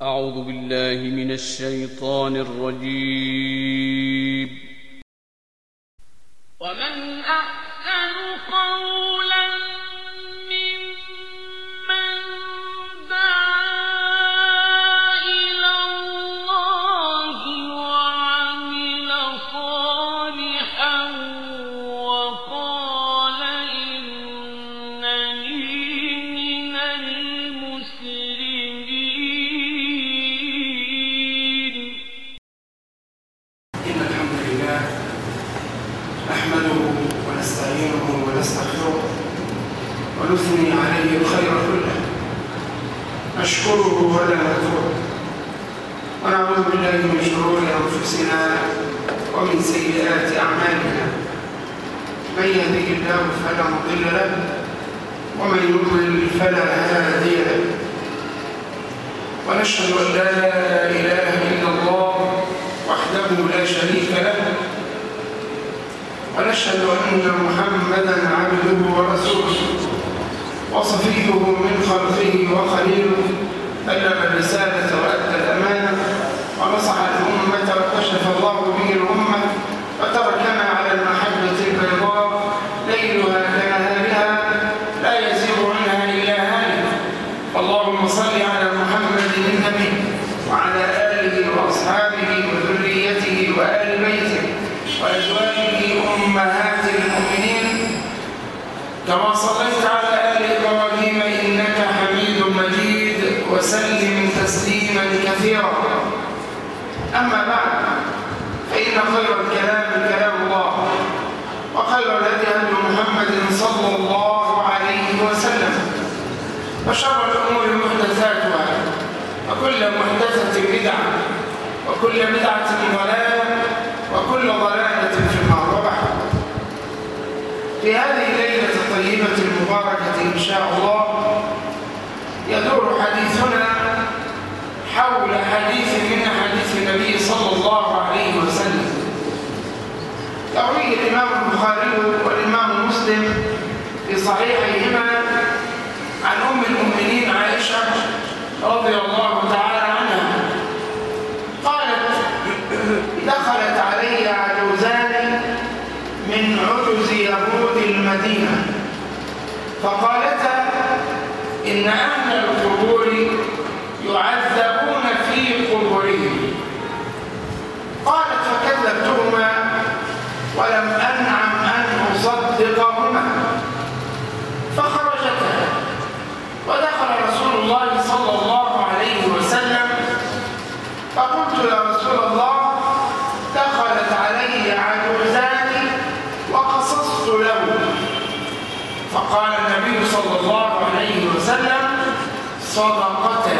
أعوذ بالله من الشيطان الرجيم. ومن أحسن قولا ممن دعا إلى الله وعمل صالحا وقال إنني من المسلمين. إن الحمد لله نحمده ونستعينه ونستغفره ونثني عليه الخير كله، نشكره ولا نكفره، ونعوذ بالله من شرور أنفسنا ومن سيئات أعمالنا. من يهده الله فلا مضل له ومن يضلل فلا هادي له، ونشهد أن لا إله إلا الله وحده لا شريك له، ونشهد أن محمدًا عبده ورسوله وصفيه من خلقه وخليله، بلغ الرسالة وأدى الأمانة ونصح الأمة وكشف الله به الأمة، وتركنا على المحجة البيضاء ليلها كنهارها لا يزيغ عنها إلا هالك. اللهم صل على محمد النبي وعلى آله وأصحابه وذريته وآل بيته وأزواجه أمهات المؤمنين، كما صليت على آل إبراهيم إنك حميد مجيد، وسلم تسليما كثيرا. أما بعد، فإن خير الكلام كلام الله، وخير الهدي هدي محمد صلى الله عليه وسلم، وشر الأمور محدثاتها، وكل محدثة بدعة، وكل بدعة ضلالة، وكل ضلالة في النار. وبعد، في هذه الليلة الطيبة المباركة إن شاء الله يدور حديثنا حول حديث من أحاديث النبي صلى الله عليه وسلم، يرويه الإمام البخاري والإمام مسلم في صحيحيهما عن أم المؤمنين عائشة رضي الله تعالى عنها قالت: دخلت علي عجوزان من عجز يهود المدينة، فقالتا: إن أهل القبور يعذبون في قبورهم. قالت: فكذبتهما ولم أنعم أن أصدقهما، فخرجتا، ودخل رسول الله صلى الله عليه وسلم، فقلت: يا رسول الله، دخلت علي عجوزان وقصصت له. فقال النبي صلى الله عليه وسلم: صدقتا،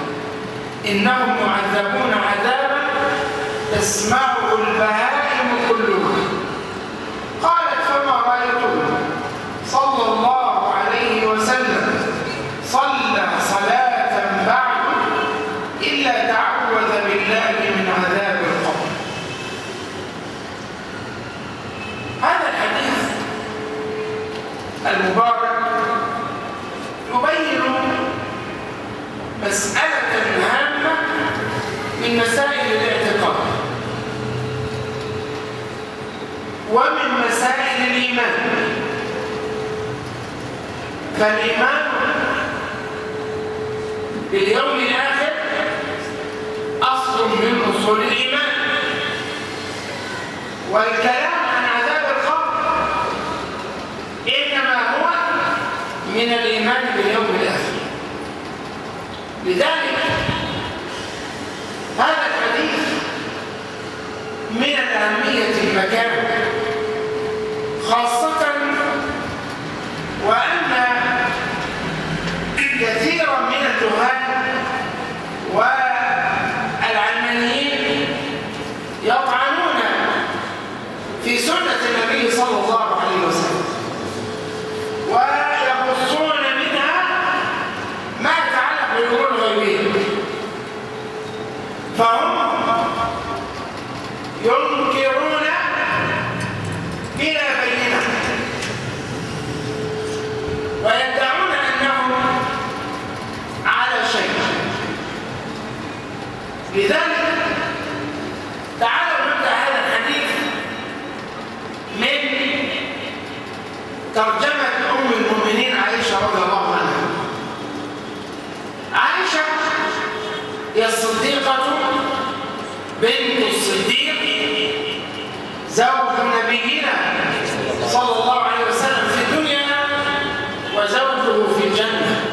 إنهم يعذبون عذابا تسمعه البهائم كلها. قالت: فما رأيته صلى الله عليه وسلم صلى صلاة بعد إلا تعوذ بالله من عذاب القبر. هذا الحديث المبارك يبين مسألة هامة من مسائل الاعتقاد ومن مسائل الإيمان. فالإيمان باليوم الآخر أصل من أصول الإيمان، والكلام عن عذاب القبر إنما هو من الإيمان باليوم الآخر. لذلك هذا الحديث من الأهمية المكان، خاصة وأن كثيرا من الجهال والعلمانيين يطعنون في سنة النبي صلى الله عليه وسلم، ويقصون منها ما يتعلق بالأمور الغيبية، فهم ينكرون بلا بينة ويدعون أنهم على شيء. لذلك تعالوا نبدأ هذا الحديث من ترجمة أم المؤمنين عائشة رضي الله عنها. عائشة هي الصديقة بنت الصديق زوج نبينا صلى الله عليه وسلم في الدنيا وزوجه في الجنة.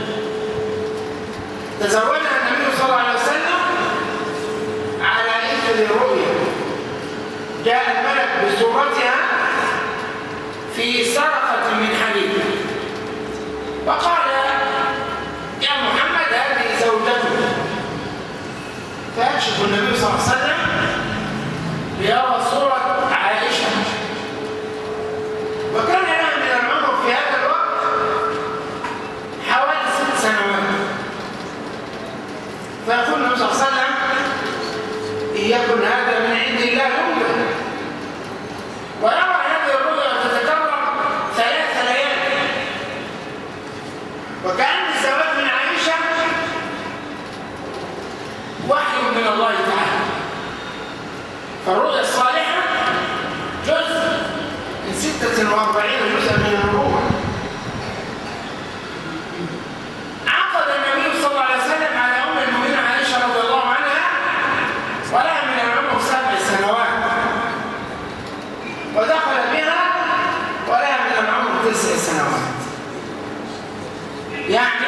تزوجها النبي صلى الله عليه وسلم على إثر رؤيا جاء الملك بصورتها في سرقة من حديد وقال يا محمد هذه زوجتك، فيكشف النبي صلى الله عليه وسلم ليرى صورة عائشة، وكان لها من العمر في هذا الوقت حوالي 6 سنوات. فيقول النبي صلى الله عليه وسلم إن يكن هذا من عند الله رؤيا، ويرى هذه الرؤيا تتكرر 3 ليال، وكأن الزواج من عائشة وحي من الله تعالى. فالرؤيا الصالحة جزء من 46 جزءا من النبوة. عقد النبي صلى الله عليه وسلم على أم المؤمنين عائشة رضي الله عنها ولها من العمر 7 سنوات، ودخل بها ولها من العمر 9 سنوات. يعني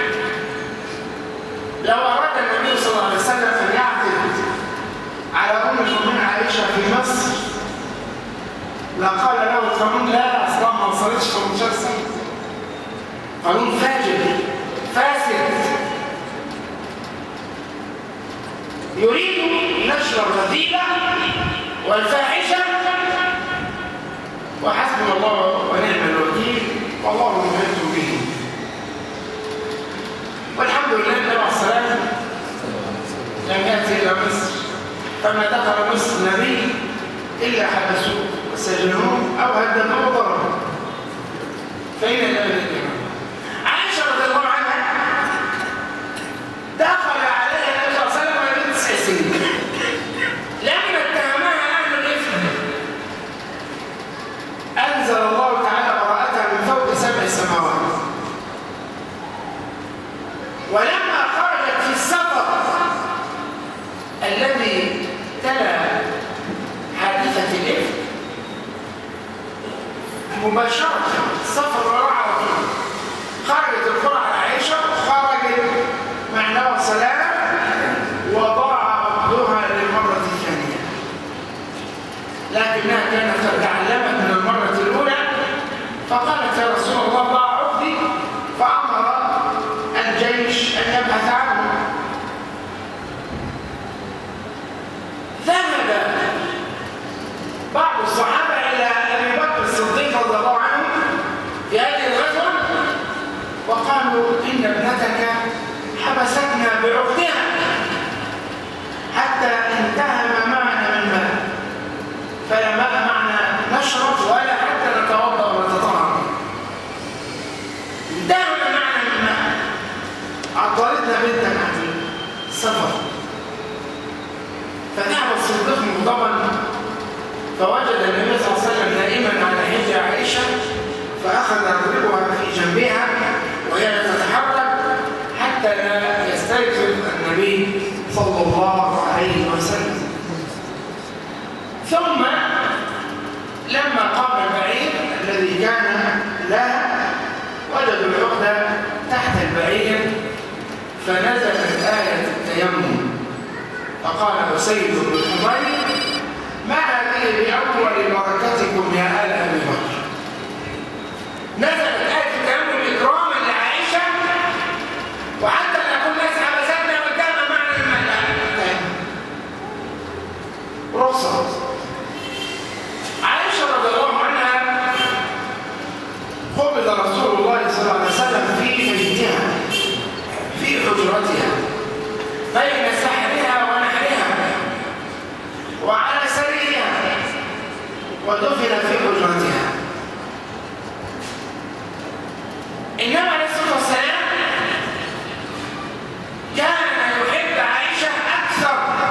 لو أراد النبي صلى الله عليه وسلم أن يعقد على أم المؤمنين عائشة في مصر لقال له القانون لا، أصلا ما وصلتش 18 سنة، قانون فاجر فاسد يريد نشر الرذيلة والفاحشة، وحسبنا الله ونعم الوكيل والله محيط به. والحمد لله النبي عليه الصلاة والسلام لم يأتي إلى مصر، فما دخل مصر النبي إلا حبسوه وسجنوه أو هدموه وضربوه. فإن ذلك عائشة رضي الله عنها دخل عليها النبي صلى الله عليه وسلم وهي 9 سنين. لما اتهمها أهل الإثم أنزل الله تعالى براءتها من فوق 7 سماوات. ولما خرجت في السفر الذي تلا حادثة الإفك مباشرة السفر وراء خرجت القرى على عائشة، خرجت مع النبي صلى الله عليه وسلم وضاع عقدها للمرة الثانية، لكنها كانت قد تعلمت من المرة الأولى فقالت يا رسول الله ضاع عقدي، فأمر الجيش أن يبحث عنه. ذهب بعض الصحابة إلى أبي بكر الصديق رضي الله عنه في هذه الغزوة وقالوا إن ابنتك حبستنا بعقدها حتى انتهم معنا من ماء، فلا ماء معنا نشرب ولا حتى نتوضأ ونتطهر، انتهم معنا من ماء، عطلتنا بنتك عن السفر. فذهب الصديق مغضبا فوجد النبي صلى الله عليه وسلم نائما على حجر عائشة، فأخذ يضربها في جنبها وهي لا تتحرك حتى لا يستيقظ النبي صلى الله عليه وسلم. ثم لما قام البعير الذي كان لها وجدوا العقدة تحت البعير، فنزلت آية التيمم فقال أسيد بن حضير ما هذه بأول بركتكم يا آل أبي بكر. نزلت آية التيمم إكراما لعائشة، وحتى نقول الناس حبستنا وكان معنا الماء رخصة. عائشة رضي الله عنها قبض رسول الله صلى الله عليه وسلم في بيتها في حجرتها بين سحرها ونحرها وعلى سريرها، ودفن في حجرتها. إنما عليه الصلاة والسلام كان يحب عائشة أكثر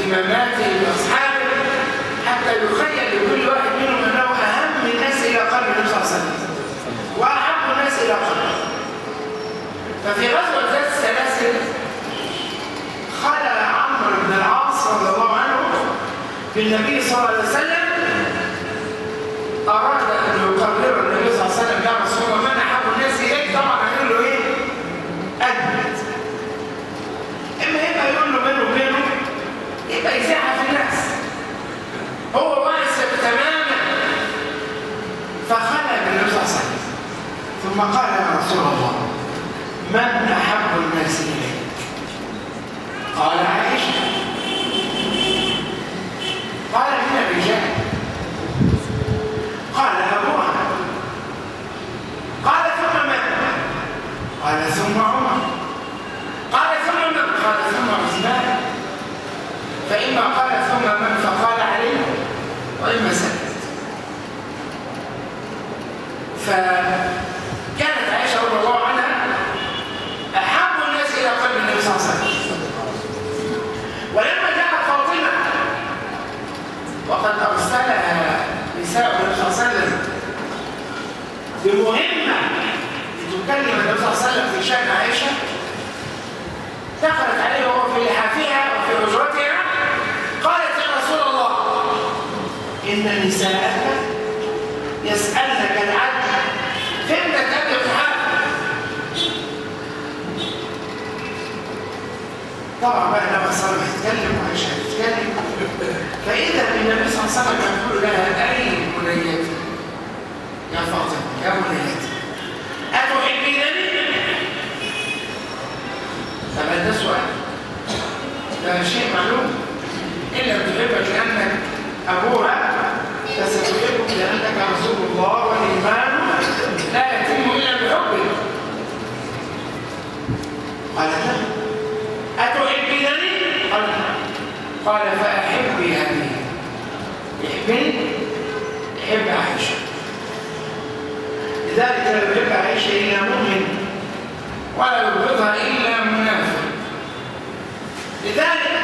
باهتماماته باصحابه حتى يخيل لكل واحد منهم انه اهم الناس الى قلب النبي صلى الله عليه وسلم واحب الناس الى قلبه. ففي غزوه ذات السلاسل خلى عمرو بن العاص رضي الله عنه بالنبي صلى الله عليه وسلم، اراد ان يقرر النبي صلى الله عليه وسلم يا رسول الله من احب الناس اليك؟ طبعا هيقول له ايه؟ اجمد. اما يبقى يقول له بينه وبينه يبقى يزعها في الناس، هو واثق تماما. فخلى بالنبي صلى الله عليه وسلم ثم قال يا رسول الله من احب الناس اليك؟ قال عائشه. قال من الرجال؟ قال ابوها. قال ثم من؟ قال ثم عمر. قال ثم من؟ قال ثم عثمان. فإما قال ثم من فقال علي وإما سكت. فكانت عائشة رضي الله عنها أحب الناس إلى قلب النبي صلى الله عليه وسلم. ولما جاءت فاطمة وقد أرسلها نساء النبي صلى الله عليه وسلم بمهمة لتكلم النبي صلى الله عليه وسلم في شأن عائشة، دخلت عليه وهو في لحافها وفي حجرتها قالت يا رسول الله إن نساءك يسألنك العدل فإنك أبي قحافة. طبعا بقى النبي صلى الله عليه وسلم يتكلم وعائشة تتكلم، فإذا النبي صلى الله عليه وسلم يقول لها أي بنيتي يا فاطمة يا بنيتي أتحبينني؟ طبعا ده سؤال، ده شيء معلوم. إن لم تحبك لأنك أبوها فستحبك لأنك رسول الله والإيمان لا يتم إلا بحبك. قال لا. أتحبينني؟ قال لا. قال فأحبي أبي. يحبني؟ يحب عائشة. لذلك لا يحب عائشة إلا مؤمن ولا يبغضها إلا منافق. لذلك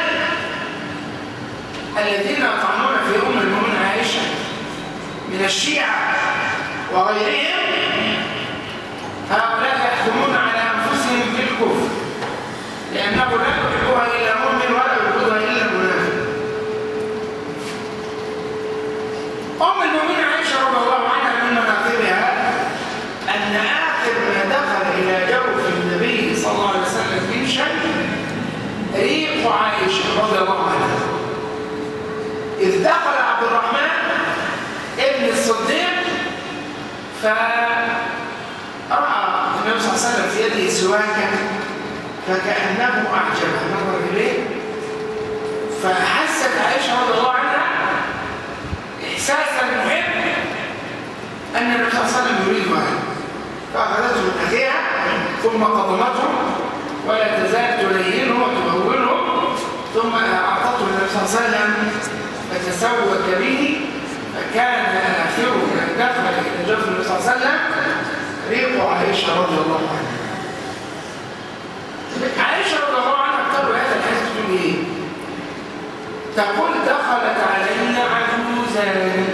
الذين يطعنون في أم المؤمنين عائشة من الشيعة وغيرهم هؤلاء يحكمون على أنفسهم بالكفر، لأنه لا يحبها إلا مؤمن ولا يبغضها إلا منافق. أم المؤمنين عائشة رضي الله عنها من مناقبها أن آخر ما دخل إلى جوف النبي صلى الله عليه وسلم من شيء ريق عائشة رضي الله عنها. إذ دخل عبد الرحمن ابن الصديق فرأى النبي صلى الله عليه وسلم في يده سواكا فكأنه أعجبه، نظر إليه فحست عائشة رضي الله عنها إحساسا محب أن النبي صلى الله عليه وسلم يريد هذا، فأخذته من أخيها ثم قضمته ولا تزال تلينه وتهونه، ثم أعطته النبي صلى الله عليه وسلم فتسوك به، فكان آخره من دخل إلى جوف النبي صلى الله عليه وسلم ريق عائشة رضي الله عنها. عائشة رضي الله عنها تقول هذا الحديث تقول إيه؟ تقول دخلت علينا عجوزان.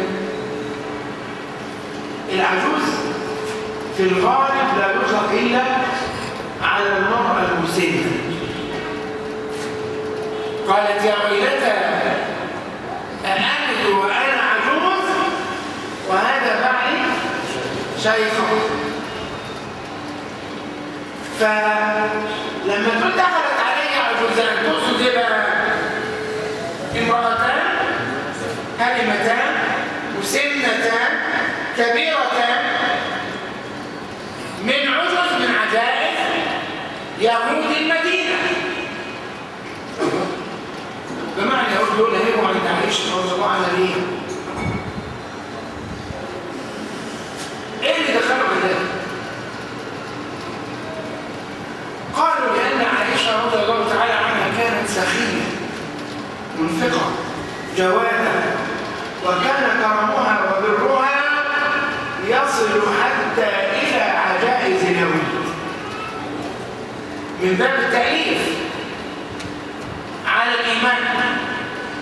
العجوز في الغالب لا يطلق إلا على المرأة المسنة. قالت يا ويلتى أألد وأنا عجوز وهذا بعلي شيخ. فلما تقول دخلت علي عجوزان تقصد ايه بقى؟ امرأتان هرمتان مسنتان كبيرتان من عجز من عجائز يهود المدينة. جماعة اليهود دول هيبقوا عند عائشة رضي الله عنها ليه؟ ايه اللي دخلوا بذلك؟ قالوا لأن عائشة رضي الله تعالى عنها كانت سخية منفقة جوادة، وكان كرمها وبرها يصل حتى إلى عجائز اليهود من باب التأليف على الإيمان.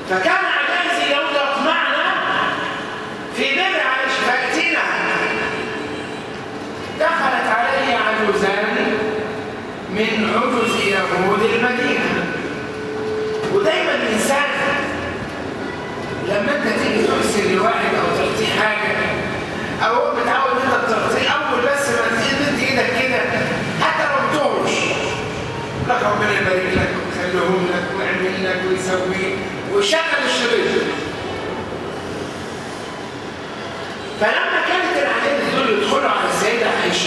فكان عجائز اليهود يطمعنا في بضع فأتينا. دخلت عليه عجوزان من عجوز يهود المدينة. ودايما الإنسان لما انت تيجي تحسن لواحد او تعطيه حاجه او هو متعود انت تعطيه اول بس ما تمد ايدك كده حتى لو بتهرش لك ربنا يبارك لك ويخليهم لك ويعمل لك ويسويه ويشغل الشريط. فلما كانت العائلات دول يدخلوا على السيده عائشه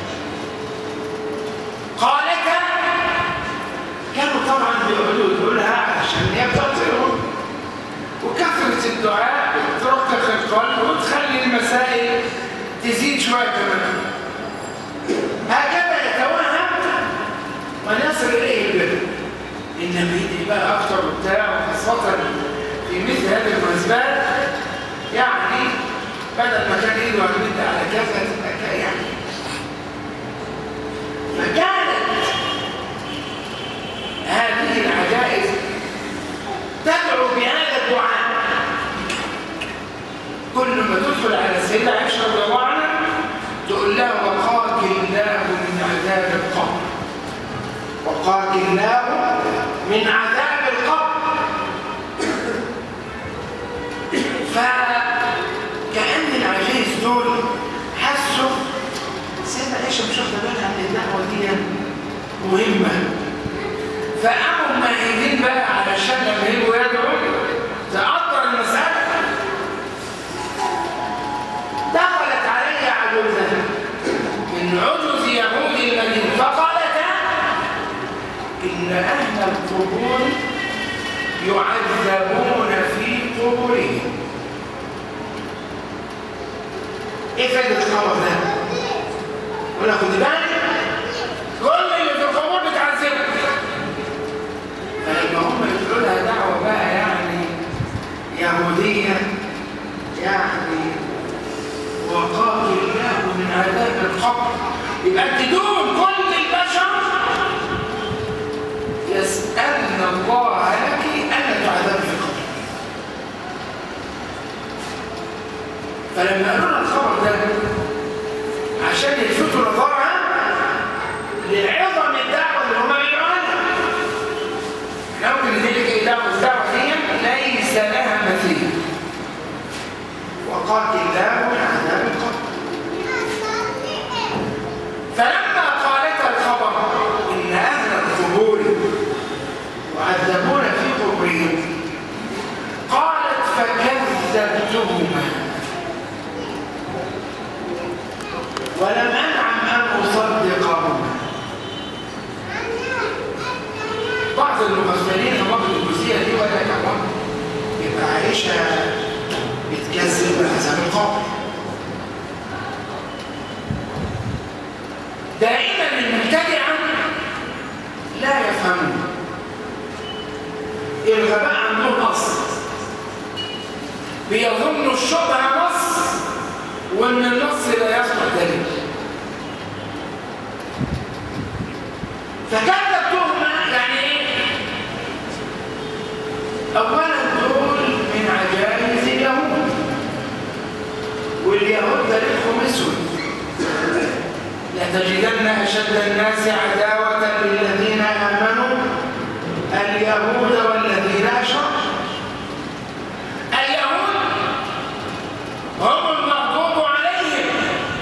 قالت كانوا طبعا بيقعدوا يقولوا لها عشان هي بتعطيهم وكثرة الدعاء ترقق القلب وتخلي المسائل تزيد شوية كمان. هكذا يتوهم ونصل إليه البر. إن بيدي بقى أكتر وبتاع وخاصة في مثل هذه المناسبات يعني بدل ما كان إيده هتمد على كذا تبقى يعني. فكانت هذه العجائز تدعو بهذا الدعاء. كل ما تدخل على السيدة عائشة رضي الله عنها تقول لها وقاك الله من عذاب القبر، وقاك الله من عذاب القبر. فكأن العجائز دول حسوا السيدة عائشة مش واخدة بالها ان الدعوة دي مهمة، فقاموا مهيدين بقى علشان لما يجوا يدعوا تقدر المسألة. دخلت علي عجوزة من عجوز يهود المدينة فقالت إن أهل القبور يعذبون في قبورهم. إيه فائدة الخبر ده؟ ولا خد بالك كل اللي في القبور بتعذبه. فلما هم يقولوا لها دعوة بقى يعني يهودية يعني وقاك الله من عذاب القبر، يبقى تدوم كل البشر يسألن الله لك أن تعذب في القبر. فلما قالوا لنا الخبر ده عشان يلفتوا نظرها لعظم الدعوة اللي هم بيدعوا لها. ممكن ذلك الدعوة دي ليس لها مثيل. وقاك الله من عذاب القبر. فلما قالت الخبر إن أهل القبور يعذبون في قبورهم قالت فكذبتهما ولم أنعم أن أصدقهما. بعض المغفلين في بعض الجزئية دي ولا كمان يبقى عائشة بتكذب بعذاب القبر. دائما المبتدعة لا يفهمون. الغباء عندهم أصل، بيظنوا الشبهة نص وإن النص لا يصلح دليل. فكذبتهما يعني ايه؟ اولا دول من عجائز اليهود، واليهود تاريخهم اسود. لتجدن اشد الناس عداوة للذين امنوا اليهود والذين اشركوا. اليهود هم المغضوب عليهم،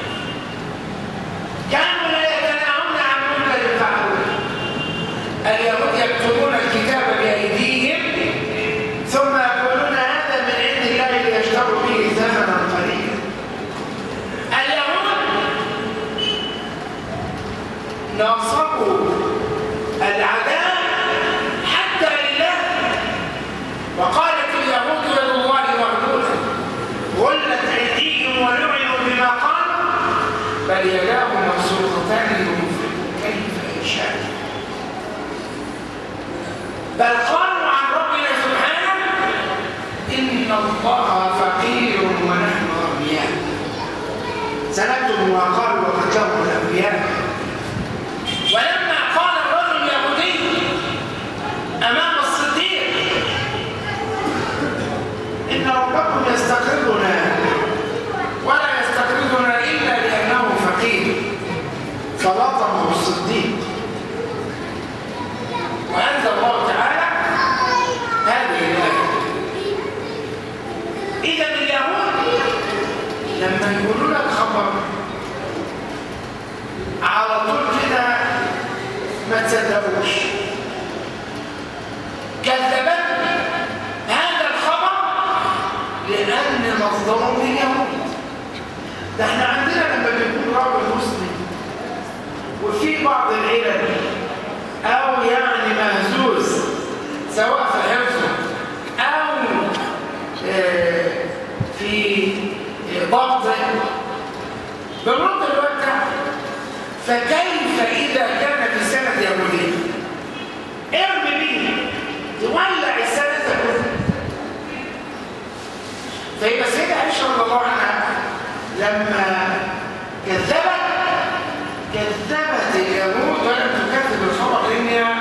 كانوا لا يتناهون عن منكر فعلوه. اليهود يكتبون الكتاب بأيديهم ثم يقولون هذا من عند الله ليشتروا به ثمنا قليلا. اليهود نصبوا العداء حتى لله، وقالت اليهود يد الله مغلولة غلت أيديهم ولعنوا بما قالوا بل يداه مبسوطتان لينفق كيف يشاء. بل قالوا عن ربنا سبحانه إن الله فقير ونحن أغنياء. سنكتب ما قالوا وقتلهم الأنبياء. ولما قال الرجل اليهودي أمام الصديق لما يقولوا لك خبر على طول كده ما تصدقوش. كذبتني هذا الخبر لأن مصدره من يهود. ده احنا عندنا لما بيكون راجل مسلم وفي بعض العلل أو يعني مهزوز سواء في حفظه أو في ضبطه بنرد الوقت. فكيف إذا كان في سنة يهودية ارمي بيه تولع السنة كلها. فهي السيدة عائشة رضي الله عنها لما كذبت اليهود ولم تكذب الخبر لأنها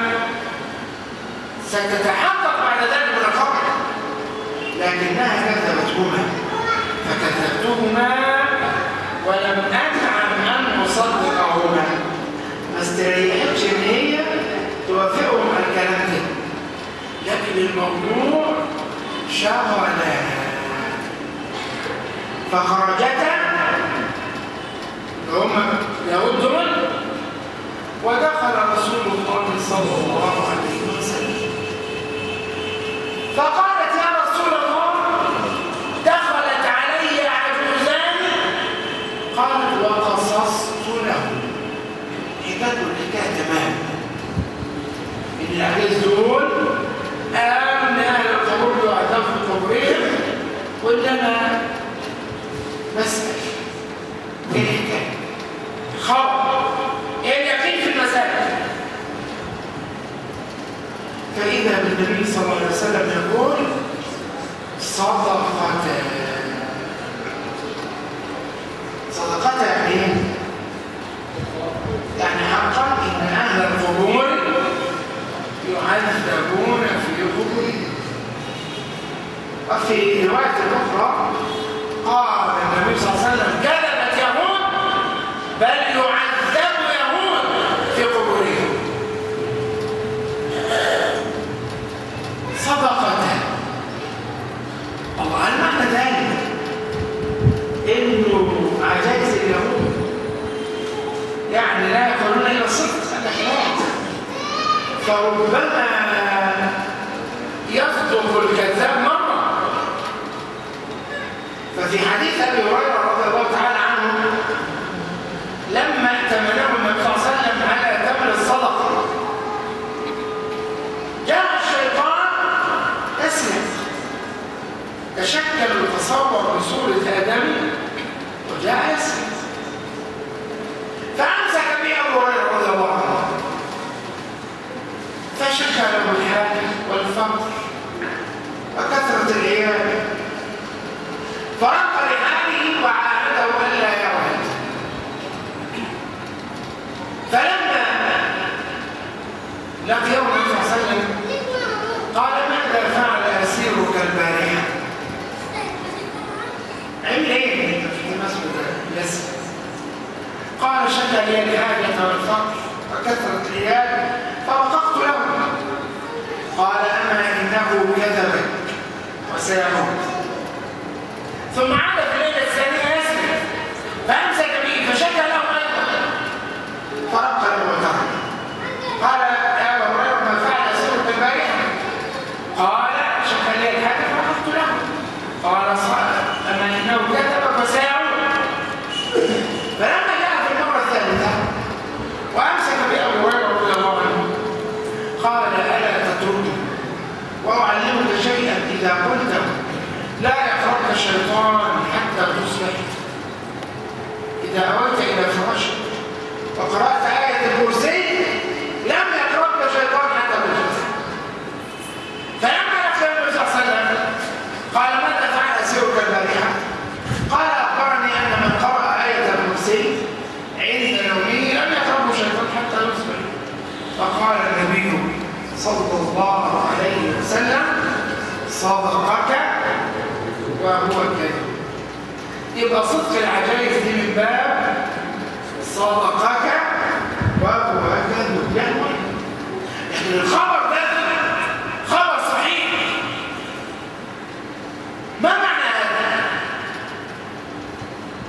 ستتحقق بعد ذلك من الخبر، لكنها كذبتهما فكذبتهما ولم أنعم أن أصدقهما. ما استريحتش إن هي توافقهم على الكلام ده، لكن الموضوع شغلها فخرجتا هم يهود دول ودخل رسول الله صلى الله عليه وسلم فقالت يا رسول الله دخلت علي عجوزان. قالت وقصصت له. حكاية الحكاية تمام ان العجوز دول قام اهل القبور يعذبوا في قبورهم ولا انا بسأل ايه الحكاية؟ خبر اليقين في المسائل. فإذا بالنبي صلى الله عليه وسلم يقول صدقة يعني ايه؟ يعني حقا ان اهل القبور يعذبون في قبورهم. وفي رواية أخرى قال النبي صلى الله عليه وسلم كذبت يهود بل يعذب يهود في قبورهم. صدقة الله المعنى ذلك انه عجائز اليهود يعني لا يقولون الا الصدق فربما يصدق الكذاب مرة. ففي حديث ابي هريره رضي الله تعالى عنه لما ائتمنه النبي صلى الله عليه وسلم على تمر الصدقه جاء الشيطان اسلم تشكل وتصور بصوره ادم وجاء يسلم فامسك به ابو هريره رضي الله عنه فشكى له الحاجه والفقر وكثره العيال فرق لحاله وعاهده الا يعود. فلما لقيه النبي صلى الله عليه وسلم قال ماذا فعل اسيرك البارحه؟ عمل ايه انت في مسجد يسر؟ قال شكى لي الحاجه والفقر وكثره العيال فرققت له. قال اما انه كذبك وسيعود. ثم عاد في الليله الثانيه يسر فامسك به فشكى له ايضا فرق له وترك. قال يا ابا هريره ما فعل اسيرك البارحه؟ قال شكى لي الحاجه فرققت له. قال اما انه كذبك وسيعود. فلما جاء في المره الثالثه وامسك بابو هريره رضي الله عنه قال الا تتركه واعلمك شيئا اذا قلته لا يقربك الشيطان حتى تصبح. اذا اويت الى فراشك وقرات ايه الكرسي لم يقربك الشيطان حتى تصبح. فلما لقي النبي صلى الله عليه وسلم قال ماذا فعل اسيرك البارحه؟ قال اخبرني ان من قرأ ايه الكرسي عند نومه لم يقربه الشيطان حتى يصبح. فقال النبي صلى الله عليه وسلم صدقك وهو كذب. يبقى صدق العجائز دي من باب صدقك وهو كذب. يعني الخبر ده خبر صحيح. ما معنى هذا؟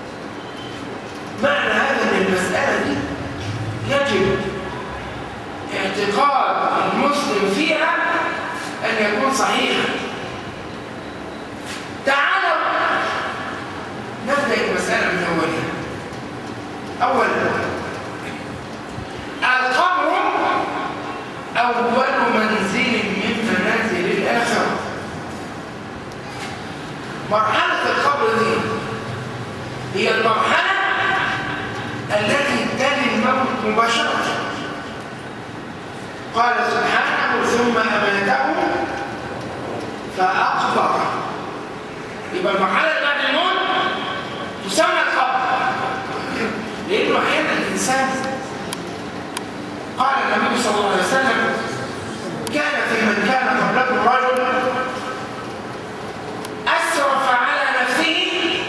فيها. تعالوا نبدأ المسألة من أولها. أولا، القبر أول منزل من منازل الآخرة. مرحلة القبر دي هي المرحلة التي تلي الموت مباشرة. قال سبحانه: ثم أماته فأقبره. يبقى المرحلة اللي بعد الموت تسمى القبر، لأنه أحيانا الإنسان، قال النبي صلى الله عليه وسلم: كان في من كان قبلكم رجل أسرف على نفسه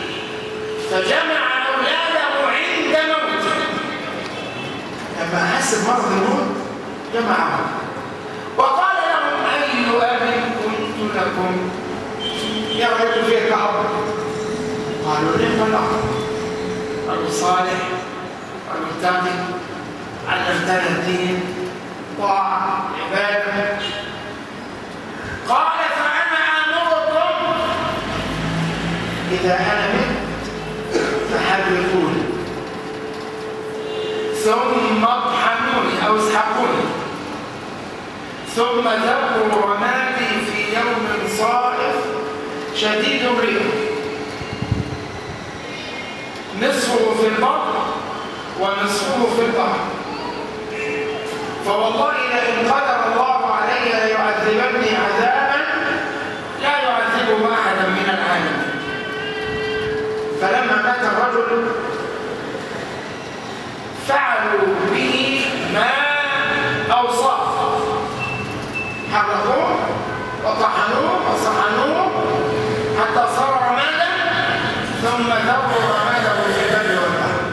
فجمع أولاده عند موته. لما أحس بمرض الموت جمعهم وقال لهم: أي أب كنت لكم يا رجل فيك أب؟ قالوا: نعم الأب، رجل صالح، رجل تقي، علمتنا الدين، طاعة، عبادة. قال: فأنا آمركم إذا أنا مت فحرقوني ثم اطحنوني أو اسحقوني ثم ذبوا رمادي في يوم صائف شديد الريح، نصفه في البر ونصفه في البحر، فوالله لئن قدر الله علي ليعذبني عذابا لا يعذبه أحدا من العالمين. فلما مات الرجل فعلوا به ما أوصاه، حرقوه وطحنوه وصحنوه حتى صار رمادا، ثم ذروا رماده في البر والبحر.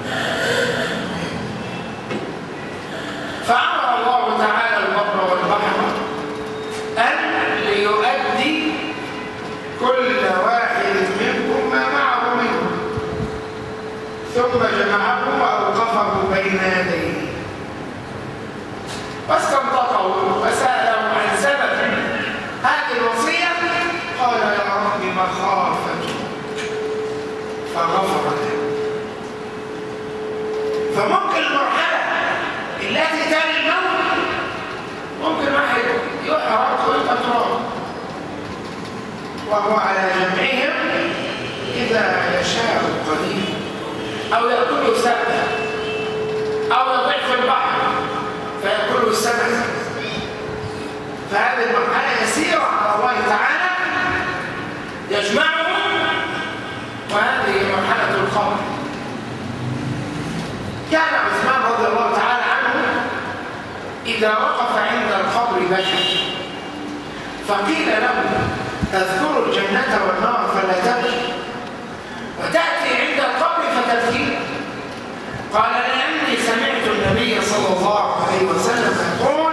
فأمر الله تعالى البر والبحر أن ليؤدي كل واحد منكم ما معه منه، ثم جمعه وأوقفه بين يديه واستنطقه وسأله عن سبب هذه الوصية. قال: يا رب مخافتك، فغفر له. فممكن المرحلة التي تلي الموت ممكن واحد يحرق ويبقى تراب وهو على جمعهم إذا يشاء القدير، أو يأكله سبع، أو يضيع في البحر فيأكله السمك. فهذه المرحلة يسيرة على الله تعالى يجمعهم، وهذه مرحلة القبر. كان عثمان رضي الله تعالى عنه إذا وقف عند القبر بكى، فقيل له: تذكر الجنة والنار فلا تبكي، وتأتي عند القبر فتبكي؟ قال: لأني سمعت النبي صلى الله عليه وسلم يقول: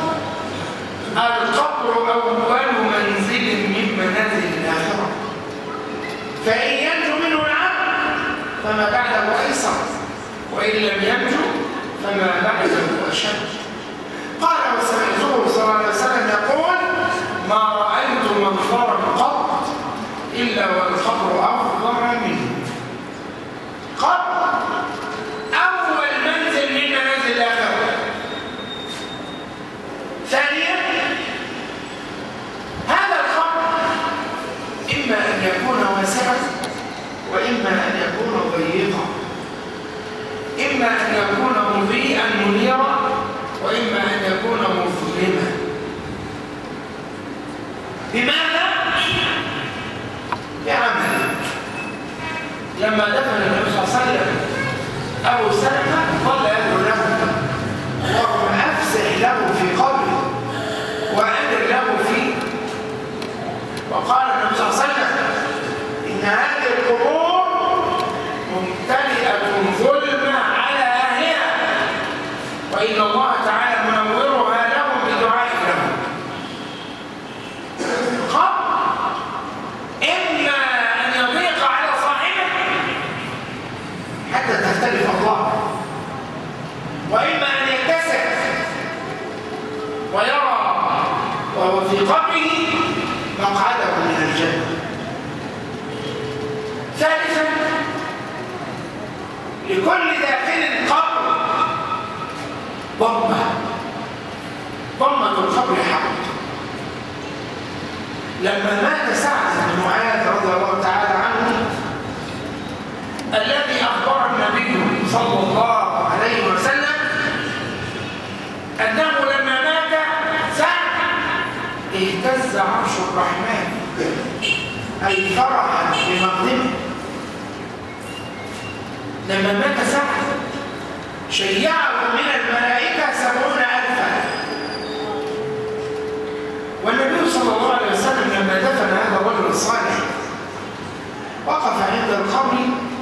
القبر أول منزل من منازل الآخرة، فإن ينجو منه العبد فما بعده أيسر، وإن لم ينجو فما بعده أشد. قال: وسمعته صلى الله عليه وسلم يقول: ما رأيت منظرا قط إلا والقبر أفضل منه. قبر أول منزل من منازل الآخرة. ثانيا، هذا القبر إما أن يكون واسعا وإما أن يكون ضيقا، إما أن يكون مضيئا منيرا وإما أن يكون مظلما. بماذا؟ بعمله. لما دفن النبي صلى الله عليه وسلم أبو سلمة ظل يدعو له: اللهم أفسح له في قبره وأمر له فيه. وقال النبي صلى الله عليه وسلم: إن هذه القبور ممتلئة ظلمة على أهلها، وإن الله تعالى منورها لهم بدعاء لهم. القبر إما أن يضيق على صاحبه حتى تختلف الله لكل داخل القبر ضمة القبر حق. لما مات سعد بن معاذ رضي الله تعالى عنه الذي أخبر النبي صلى الله عليه وسلم أنه لما مات سعد اهتز عرش الرحمن أي فرحا بمقدمه. لما مات سعد شيعه من الملائكة 70,000. والنبي صلى الله عليه وسلم لما دفن هذا الرجل الصالح وقف عند القبر،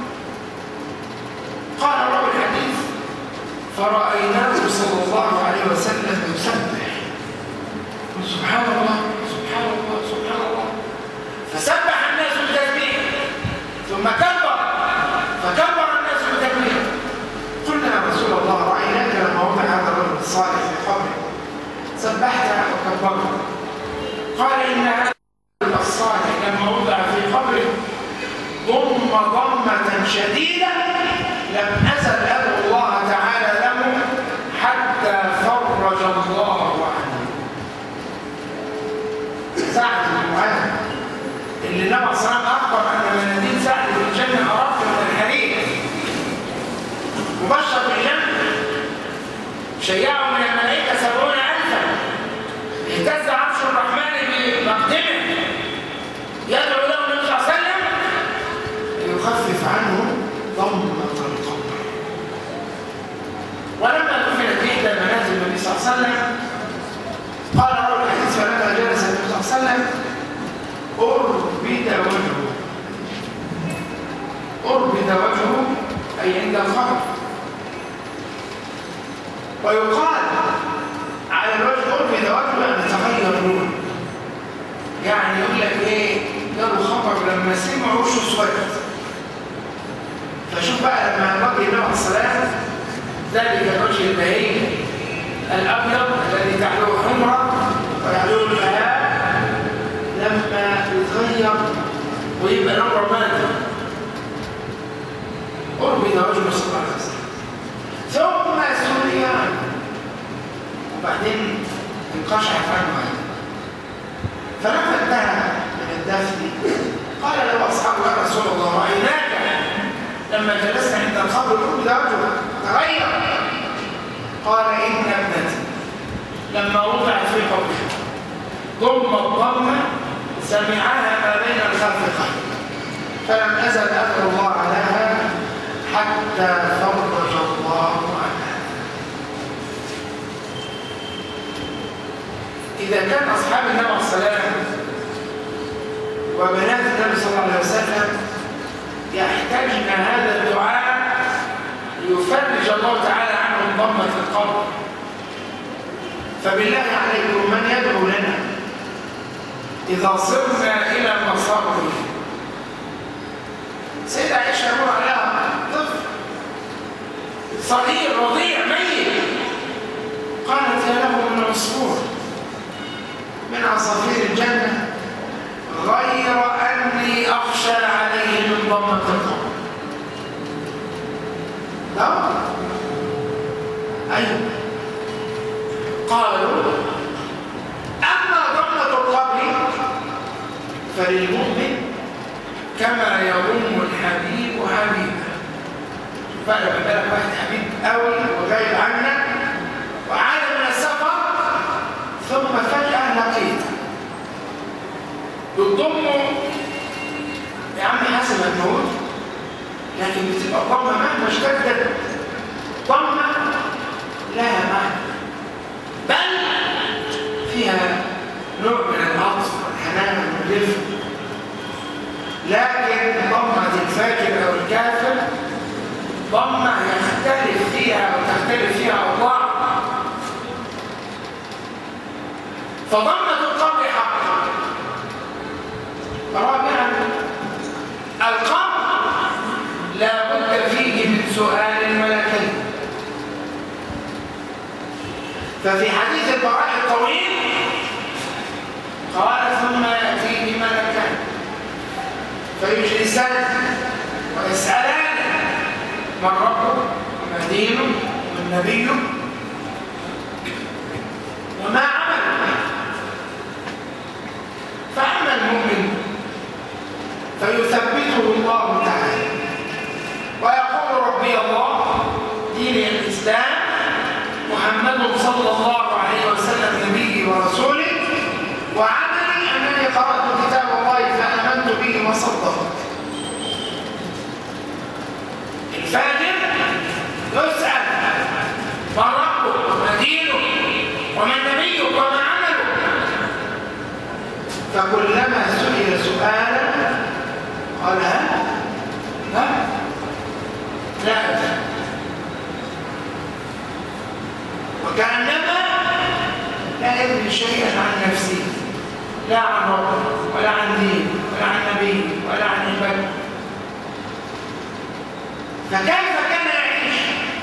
قال راوي الحديث: فرأيناه صلى الله عليه وسلم يسبح. سبحان الله سبحان الله سبحان الله. فسبح الناس بالتسبيح ثم فكبر الناس بالتكبير. قلنا يا رسول الله رأيناك لما وضع هذا الرجل الصالح في قبره سبحت وكبرت. قال إن هذا الصالح لما وضع في قبره ضمة شديدة لم أزل أدعو الله تعالى له حتى فرج الله عنه. سعد بن معاذ اللي النبي صلى الله عليه وسلم أخبر أن مناديل سعد في الجنة أرق من الحرير، مبشر بالجنة، شيعه من الملائكة 70,000. اهتز عرش الرحمن بمقدمه يدعو له النبي صلى الله عليه وسلم ليخفف عنه ضمة القبر. ولما دفنت إحدى منازل النبي صلى الله عليه وسلم قال راوي الحديث: فلما جلس النبي صلى الله عليه وسلم أربد وجهه أي عند الخبر. ويقال على الوجه أربد وجهه أن يتغير لونه، يعني يقول لك إيه؟ جاله خبر لما سمع وشه اسود. فشوف بقى لما الرجل النبي عليه الصلاة ذلك الوجه البهي الأبيض الذي تحلوه حمرة ويحلوه البهاء لما يتغير ويبقى نمر مادة قرب إلى وجه صلى الله عليه وسلم ثم سريان وبعدين انقشعت عنه هذا. فلما انتهى من الدفن قال له أصحابه: يا رسول الله رأيناك لما جلسنا عند القبر قرب إلى وجهه تغير. قال: إن ابنتي لما وضعت في قبرها ضمة سمعها ما بين الخافقين فلم أزل أذكر الله عليها حتى فرج الله عنها. إذا كان أصحاب النبي عليه السلام وبنات النبي صلى الله عليه وسلم يحتاجن هذا الدعاء ليفرج الله تعالى عنهم ضمة القبر، فبالله عليكم من يدعو لنا إذا صرنا إلى مصابه؟ سيدة عائشة يقول عليها طفل صغير رضيع ميت، قالت: يا له من عصفور من عصافير الجنة غير أني أخشى عليه من ضمة القبر. لا أيوه. قالوا: أما ضمة القبر فللمؤمن كما يضم الحبيب حبيبه. فأنا بالك واحد حبيب قوي وغايب عنك وعاد من السفر ثم فجأة لقيته بتضمه يا عم حسب الموت، لكن بتبقى الضمة مهما اشتدت ضمة لها معنى، بل فيها نوع من العطف والحنان والرفق. لكن ضمة الفاجر أو الكافر ضمة يختلف فيها وتختلف فيها أوضاع. فضمة القبر حق. رابعا القبر لا بد فيه من سؤال الملكين. ففي حديث البراء الطويل قال: ثم يأتيه ملكان فيجلسان ويسألان من ربه وما دينه ومن نبيه وما عمله. فأما المؤمن فيثبته الله تعالى ويقول ربي الله ديني الإسلام محمد صلى الله عليه وسلم نبيه ورسوله وعملي أنني قرأت كتاب الله فآمنت به وصدقت. الفاجر يسأل من ربه وما دينه ومن نبيه وما عمله، فكلما سئل سؤالا قال ها لا أدري، وكأنما لا يدري شيئا عن نفسه، لا عن ربه ولا عن دينه ولا عن نبيه ولا عن عباده. فكيف كان يعيش؟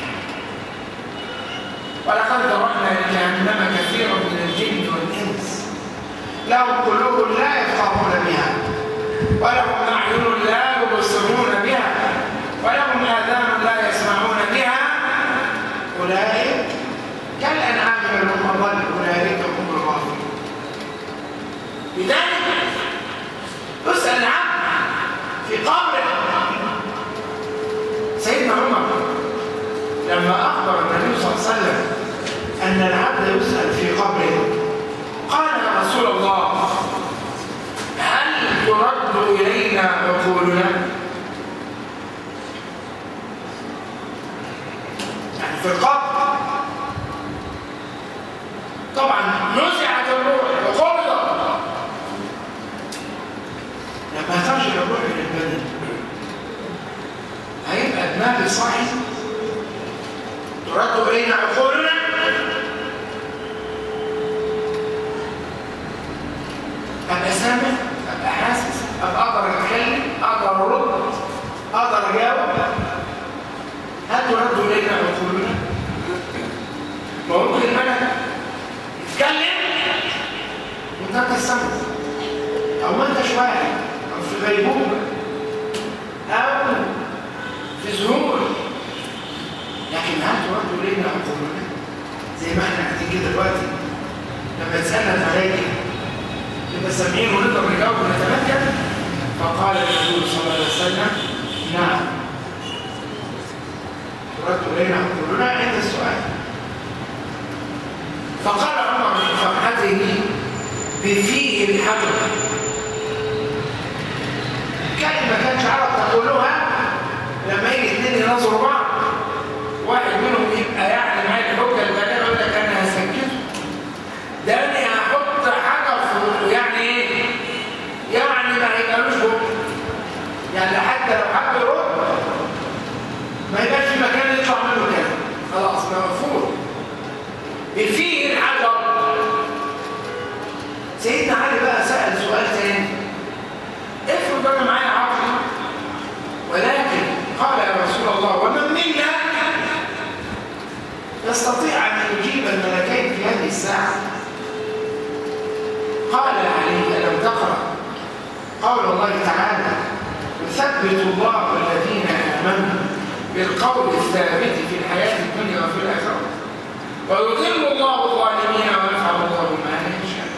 ولقد ذرأنا لجهنم كثيرا من الجن والإنس لهم قلوب لا يفقهون بها ولهم أعين لا يبصرون بها ولهم آذان لا يسمعون بها أولئك كالأنعام بل هم أضل أولئك هم الغافلون. لذلك يسأل العبد في قبره. سيدنا عمر لما أخبر النبي صلى الله عليه وسلم أن العبد يسأل في قبره قال يا رسول الله هل ترد إلينا عقولنا؟ يعني في القبر طبعا نزعت الروح وقبضت، لما ترجع الروح إلى البدن هيبقى دماغي صاحي. ترد إلينا عقولنا أبقى سامع، أبقى حاسس، أبقى أقدر أتكلم، أقدر أرد، أقدر أجاوب. هل ترد إلينا عقولنا؟ ما ممكن الملك يتكلم وأنت تسمع أو ما أنتش واعي أو في غيبوبة أو في ذهول، لكن هل ترد إلينا عقولنا؟ زي ما احنا قاعدين كده دلوقتي لما تسألنا الملائكة نبقى سامعين ونقدر نجاوب ونتمكن. فقال الرسول صلى الله عليه وسلم نعم ترد إلينا عقولنا عند السؤال. فقال عمر من فرحته بفيه الحجر، كلمة كانش عرب تقولها لما يجي اثنين ينظروا بعض واحد منهم يبقى يعني معايا الحجه البالغه يقول لك انا هسكته، ده انا هحط حاجه في يعني ايه؟ يعني ما يبقالوش بق، يعني حتى لو حد يرد ما يبقاش في مكان يطلع منه كده، خلاص مفهوم. فيه الحجر. سيدنا علي بقى سأل سؤال ثاني، افرض انا معايا عقل ولكن قال يا رسول الله ومن منا يستطيع ان يجيب الملكين في هذه الساعه؟ قال علي الم تقرأ قول الله تعالى يثبت الله الذين امنوا بالقول الثابت في الحياه الدنيا وفي الاخره ويضل الله الظالمين ويفعل الله ما يشاء.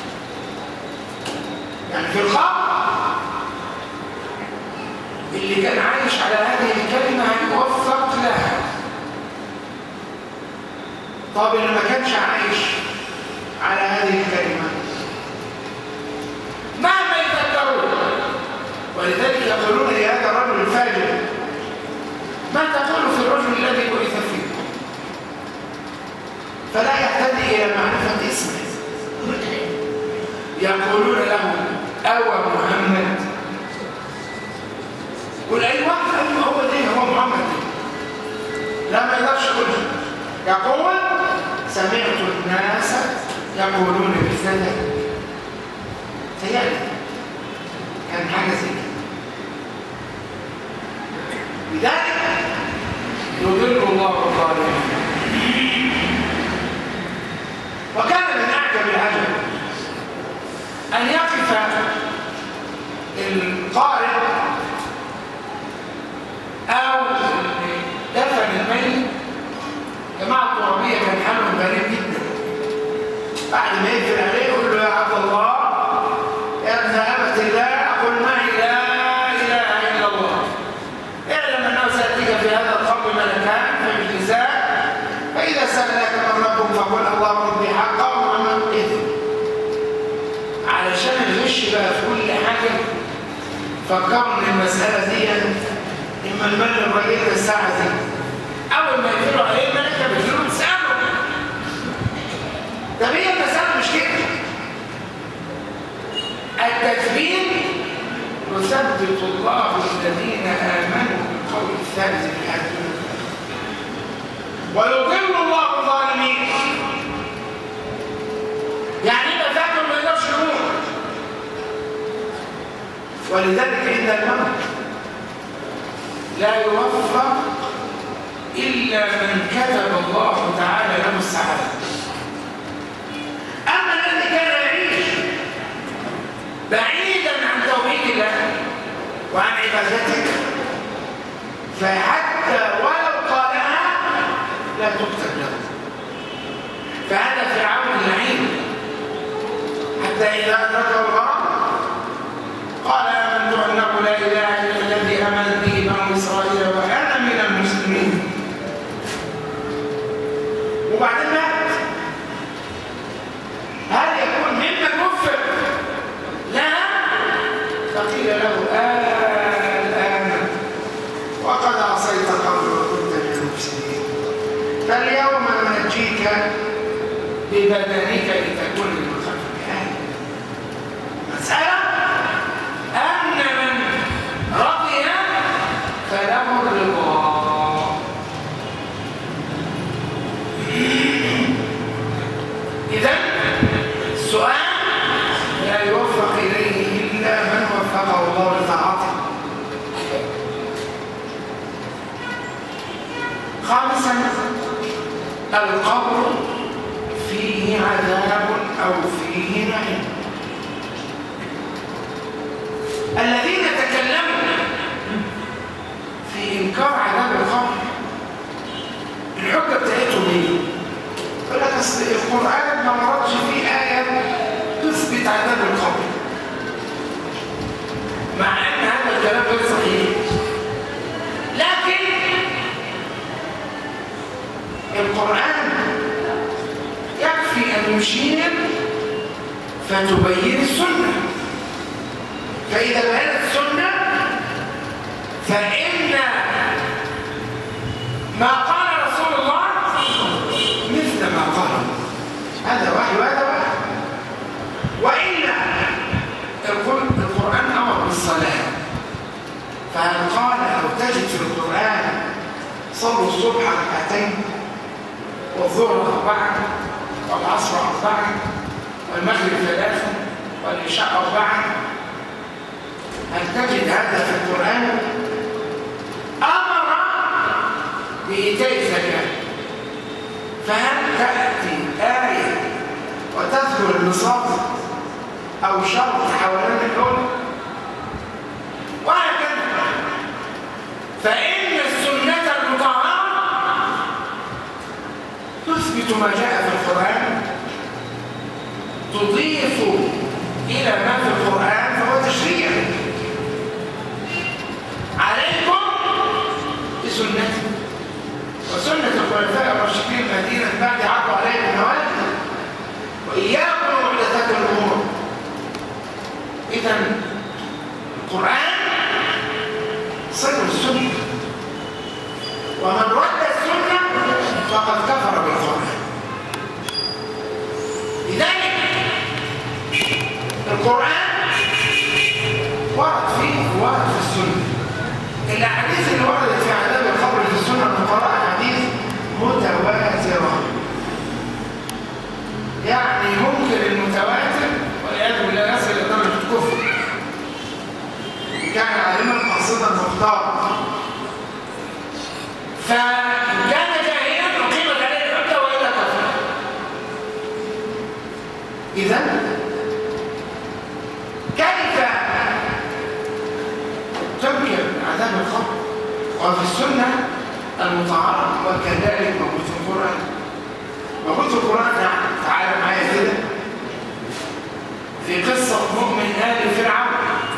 يعني في القبر اللي كان عايش على هذه الكلمة هيوفق لها. طب اللي ما كانش عايش على هذه الكلمة مهما يفكرون، ولذلك يقولون لهذا الرجل الفاجر ما تقول في الرجل الذي بعث فيه؟ فلا يهتدي إلى معرفة اسمه. يقولون له أوى محمد، يقول أي واحد أيوه هو ده هو محمد ده. لا ما يقدرش يقول. يقول سمعت الناس يقولون مثل ذلك. تهيألي كان حاجة زي كده. لذلك يضل الله الظالمين. وكان من أعجب العجب أن يقف القارئ أو بقى في كل حاجة. فكرني المسألة دي إما المال الراجل الساعة دي أول ما يقفلوا عليه الملكة بيقولوا تسأله. طب هي المسألة مش كده. التثبيت يثبت الله الذين آمنوا بالقول الثابت في الحياة الدنيا ويضل الله الظالمين. يعني إذا فاكر ما يقدرش يقول. ولذلك عند الموت لا يوفق إلا من كتب الله تعالى له السعادة. أما الذي كان يعيش بعيدا عن توحيد الله وعن عبادته فحتى ولو قالها لا تكتب له. فهذا فرعون اللعين حتى إذا أدركه الغرق قال آمنت أنه لا إله إلا الذي آمنت به بنو إسرائيل وأنا من المسلمين. وبعدين مات. هل يكون ممن وفق؟ لا. فقيل له الآن وقد عصيت قبل وكنت من المفسدين فاليوم ننجيك ببدنك لتكون لمن خلفك آية. مسألة أن من رضي فله الرضا. إذن السؤال لا يوفق إليه إلا من وفقه الله لطاعته. خامسا القبر فيه عذاب أو فيه نعيم. الذين تكلموا في إنكار عذاب القبر الحجة بتاعتهم ايه؟ يقول لك أصل القرآن ما وردش فيه آية تثبت عذاب القبر مع أن هذا الكلام غير صحيح. لكن القرآن يكفي أن يشير فتبين السنة. فإذا بينت السنة فإن ما قال رسول الله مثل ما قال هذا وحي وهذا وحي. وإلا القرآن أمر بالصلاة فهل قال أو تجد في القرآن صلوا الصبح ركعتين والظهر 4 والعصر 4 والمغرب 3 والعشاء 4؟ هل تجد هذا في القرآن؟ أمر بإيتاء الزكاة. فهل تأتي آية وتذكر النصاب أو شرط حوالين الأول؟ وهكذا. فإن السنة المطهرة تثبت ما جاء في القرآن تضيف إلى ما في القرآن فهو تشريع. عليكم بسنتي وسنة الخلفاء الراشدين الذين من بعد عضوا عليكم النواجذ وإياكم ومحدثات الأمور. إذن القرآن صدر السنة ومن رد السنة فقد كفر بالقرآن. لذلك القرآن ورد فيه ورد في السنة. الأحاديث اللي وردت في عذاب القبر في السنة المقرأة أحاديث متواترة. يعني ممكن المتواتر والعياذ بالله يصل إلى درجة الكفر. كان عالما قاصدا مختارا. فإن كان جاهلا أقيمت عليه الحجة وإلا كفر. إذن كيف تنكر عذاب القبر وفي السنة المطهرة وكذلك موجود في القرآن؟ موجود في القرآن. تعالى معايا كده في قصة مؤمن آل فرعون.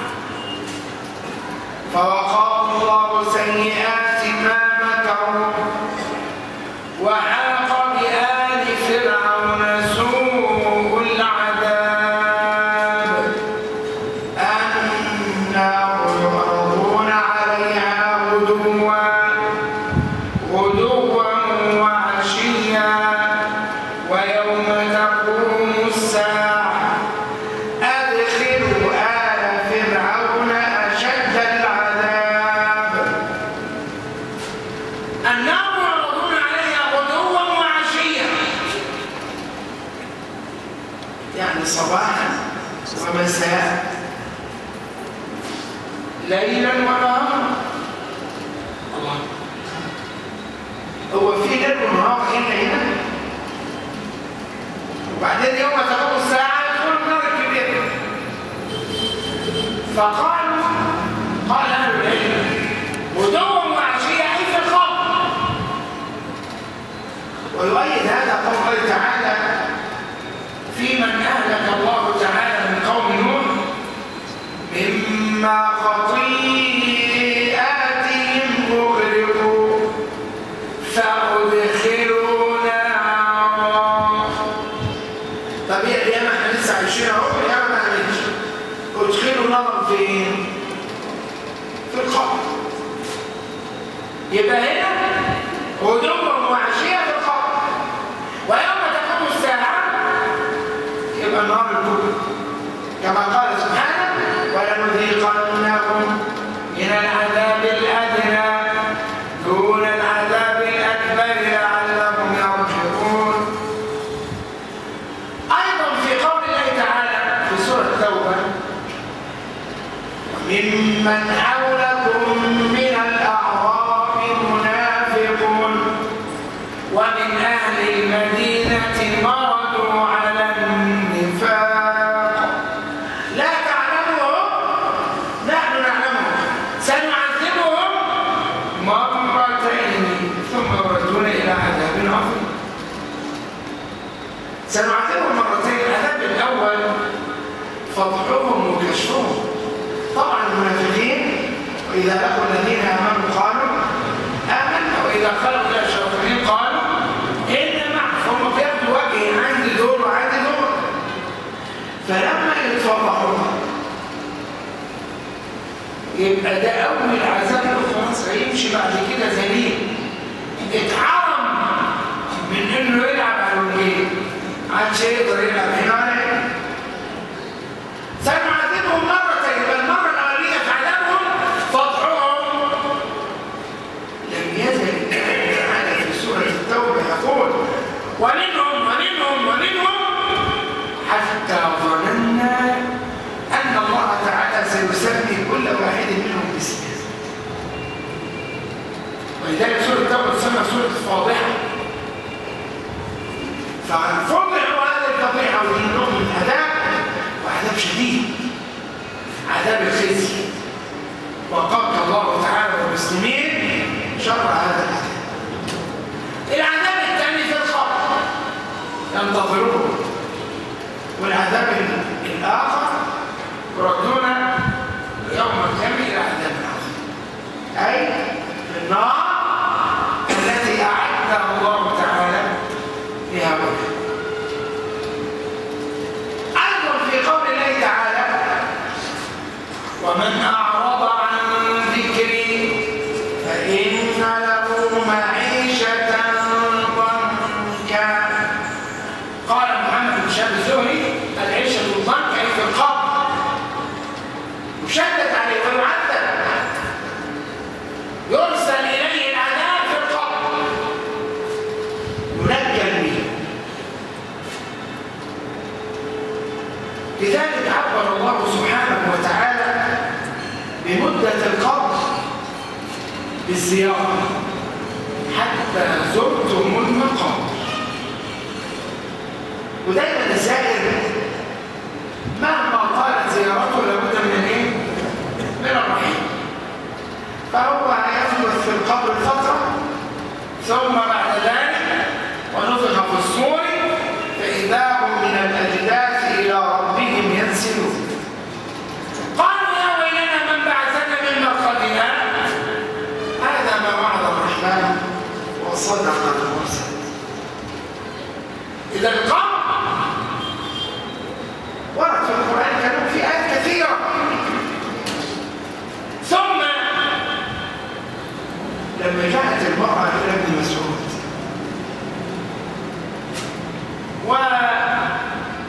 فوقاه الله سيئات ما مكروا وحاق بآل فرعون سوء العذاب ليلا ونهارا. الله، هو في ليل ونهار إلا هنا؟ وبعدين يوم تقوم الساعة يدخل النار الكبير. فقالوا، قال أهل العلم غدوا وعشية أي في الخمر. ويؤيد هذا قول الله تعالى في من أهلك الله تعالى من قوم نوح مما خطيئاتهم أغرقوا فأدخلوا نارا. طب يا ما احنا لسه عايشين اهو، يا ما عملتش ادخلوا نارا فين؟ في القبر. يبقى هنا غدوا وعشية في القبر، ويوم تقوم الساعة يبقى النار الكبرى كما قال سبحانه ولنذيقنهم من العذاب الأدنى دون العذاب الأكبر لعلهم يرجعون. أيضا في قول الله تعالى في سورة التوبة وممن حولكم من الأعراب منافقون ومن أهل المدينة مرضوا على النفاق لا تعلمهم نحن نعلمهم سنعذبهم مرتين ثم يردون إلى عذاب عظيم. سنعذبهم مرتين. العذاب الأول فضحهم وكشفهم. طبعا المنافقين وإذا لقوا الذين آمنوا قالوا آمنا وإذا خلوا إلى الشياطين قالوا إن معكم. هم بياخدوا وجه عندي دول وعندي دول. فلما يتفضحوا يبقى ده أول عذاب خلاص هيمشي بعد كده ذليل. اتحرم من إنه يلعب على الوجهين، عادش يقدر يلعب هنا. سنعذبهم مرتين. يبقى المرة الأولية في عذابهم فضحهم. لم يزل الكلام تعالى في سورة التوبة يقول ومنهم حتى ظننا أن الله تعالى سيسمي كل واحد منهم باسمه. ولذلك سورة التوبة تسمى سورة الفاضحة. ففضحوا هذه الفضيحة وينهم من عذاب، وعذاب شديد، عذاب الخزي. وقاك الله تعالى والمسلمين شر هذا العذاب. العذاب الثاني في القبر ينتظروه، والعذاب الآخر يردون يوم القيامة إلى عذاب العظيم، أي في النار التي أعدها الله تعالى لهؤلاء. أيضا في قول الله تعالى ومن أعرض عن ذكري فإن له معيشة ضنكا. قال محمد بن شهاب الزهري العيشة الضنك أي في القبر، يشدد عليه ويعذب، يرسل إليه العذاب في القبر، ينجل به. لذلك عبر الله سبحانه وتعالى بمدة القبر بالزيارة حتى زرتم المقابر. ودايما الزائر مهما طالت زيارته لابد من ايه؟ من الرحيل. فهو هيثبت في القبر فترة ثم بعد ذلك ونفخ في الصور فإذا هم من الأجداث إلى ربهم ينسلون. قالوا يا ويلنا من بعثنا من مرقدنا. هذا ما وعد الرحمن وصدق المرسل. إذا القبر ورد في القرآن الكريم في آيات كثيرة. ثم لما جاءت المرأة إلى ابن مسعود وأخبرته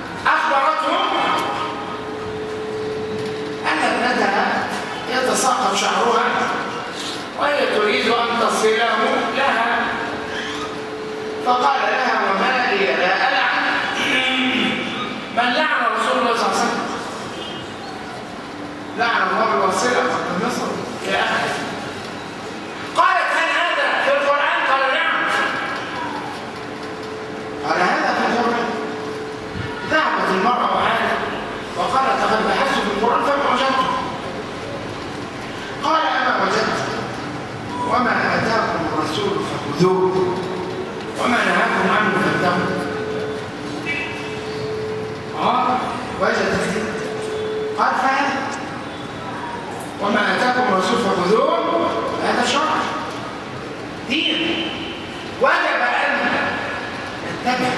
أن ابنتها يتساقط شعرها وهي تريد أن تصله لها، فقال لها وما لي لا ألعن من لعن رسول الله صلى الله عليه وسلم. لعن الله واصلة من مصر إلى آخره. قالت هل هذا في القرآن؟ قال نعم. قال هذا في القرآن. ذهبت المرأة وعادت وقالت لقد بحثت في القرآن فما وجدته. قال أما وجدت وما آتاكم الرسول فخذوه وما نهاكم عنه فانتهوا. وجدت. قال فهذا وما آتاكم الرسول فخذوه هذا شرع دين وجب أن نتبع.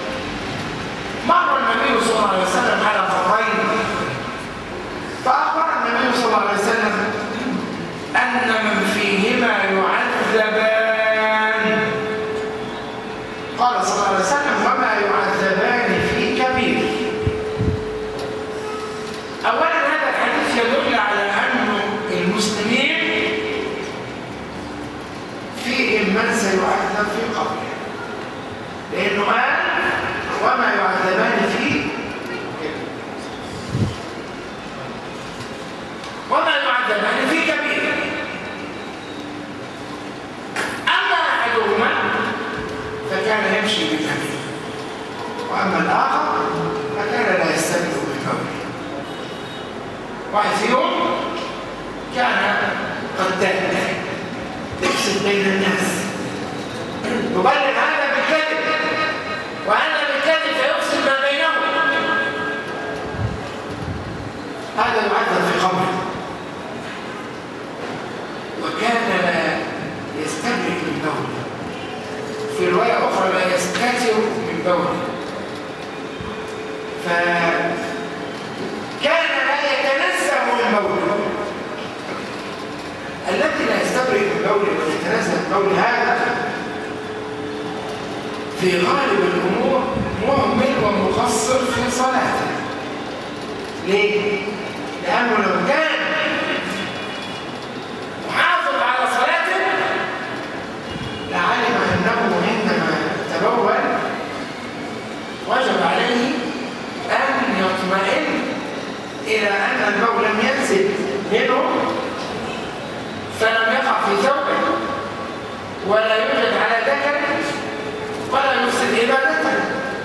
مر النبي صلى الله عليه وسلم على قبرين فأخبر النبي صلى الله عليه وسلم أن من فيهما يعذبان. قال صلى الله عليه وسلم وما يعذبان في كبير. أولا هذا الحديث يدل على أن المسلمين فيهم من سيعذب في قبره، لأنه قال وما يعذبان في كبير. وما يعذبان في كبير. أما أحدهما فكان يمشي بالكبير وأما الآخر فكان لا يستمر بالكبير. واحد فيهم كان قتال يفسد بين الناس يبلغ هذا بالكذب وهذا بالكذب فيفسد ما بينهم. هذا يعذب في قبره وكان لا يستبرئ من بوله. في رواية أخرى لا يستتر من بوله. فكان لا يتنزه من بوله. الذي لا يستبرئ من بوله ويتنزه من بوله هذا في غالب الأمور مهمل ومقصر في صلاته. ليه؟ لأنه لو كان محافظ على صلاته لعلم أنه عندما تبول وجب عليه أن يطمئن إلى أن البول لم ينزل منه فلم يقع في ثوبه ولا يوجد على ذكره ولا يفسد عبادته.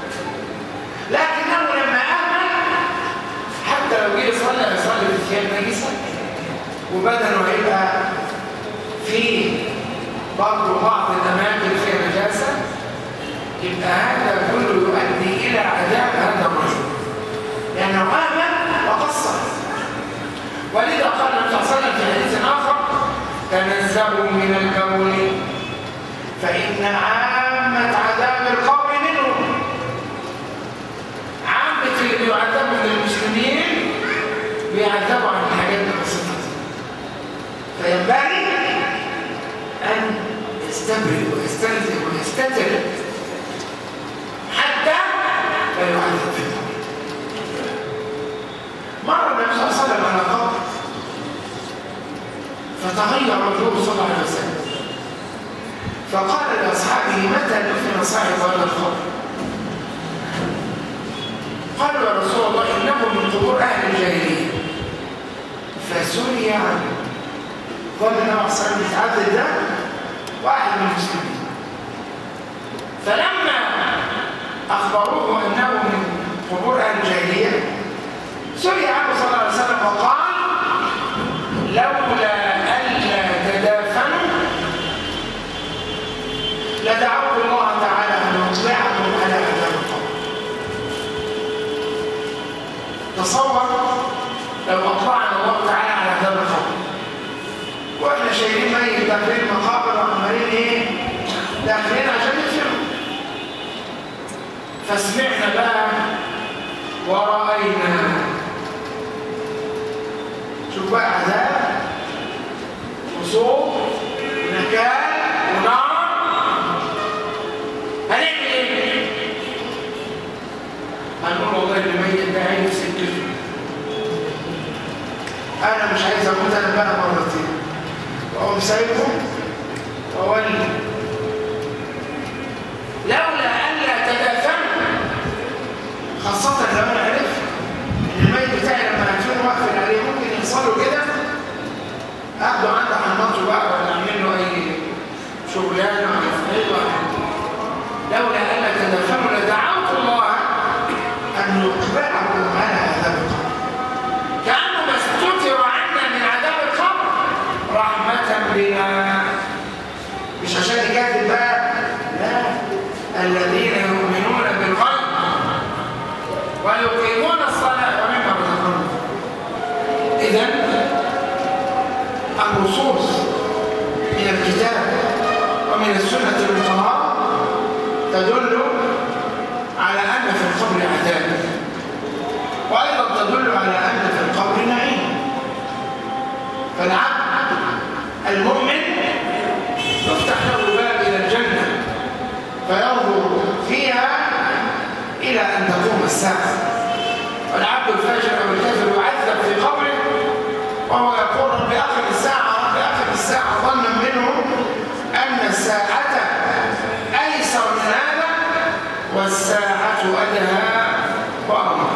لكنه لما أهمل حتى لو جه يصلي بثياب نجسة وبدنه هيبقى فيه برضه بعض الأماكن فيها نجاسة، يبقى هذا كله يؤدي إلى عذاب هذا الرجل لأنه أهمل وقصر. ولذا قال النبي صلى الله عليه وسلم في حديث آخر تنزهوا من البول فإن عامة عذاب القبر منهم. عامة اللي بيعذبوا من المسلمين بيعذبوا عن الحاجات البسيطة، فينبغي أن يستبرئ ويستنزه ويستتر حتى لا يعذب في القبر. مر النبي صلى الله عليه وسلم على قبر فتغير وجهه صلى الله عليه وسلم فقال لأصحابه متى دفن صاحب هذا القبر؟ قالوا يا رسول الله إنه من قبور أهل الجاهلية فسري عنه. قال النبي صلى الله عليه وسلم يتعذب ده واحد من المسلمين. فلما أخبروه أنه من قبور أهل الجاهلية سري عنه صلى الله عليه وسلم وقال لولا ألا تدافنوا لدعوت الله تعالى أن يطلعكم على عذاب القبر. تصور لو أطلعنا الله تعالى على عذاب القبر وإحنا شايلين ميت داخلين المقابر وعمالين إيه؟ داخلين عشان يدفنوا. فسمعنا بقى ورأينا. شوف بقى عذاب وصوت ونكال ونار. هنعمل ايه؟ هنقول والله اللي ميت ده عيني سكته. انا مش عايز اموت انا بقى مرتين واقوم سايبه واولي. لولا الا تدافنوا، خاصة لو انا عرفت ان الميت بتاعي لما هتكون واقفل عليه ممكن يحصل له كده إذن النصوص من الكتاب ومن السنة المطهرة تدل على أن في القبر عذاب، وأيضا تدل على أن في القبر نعيم. فالعبد المؤمن يفتح له باب إلى الجنة فينظر فيها إلى أن تقوم الساعة، والعبد الفاجر أو الكافر يعذب في قبره وهو يقول رب آخر الساعة، رب آخر الساعة، ظنا منه أن الساعة أيسر من هذا والساعة أدهى وأمر.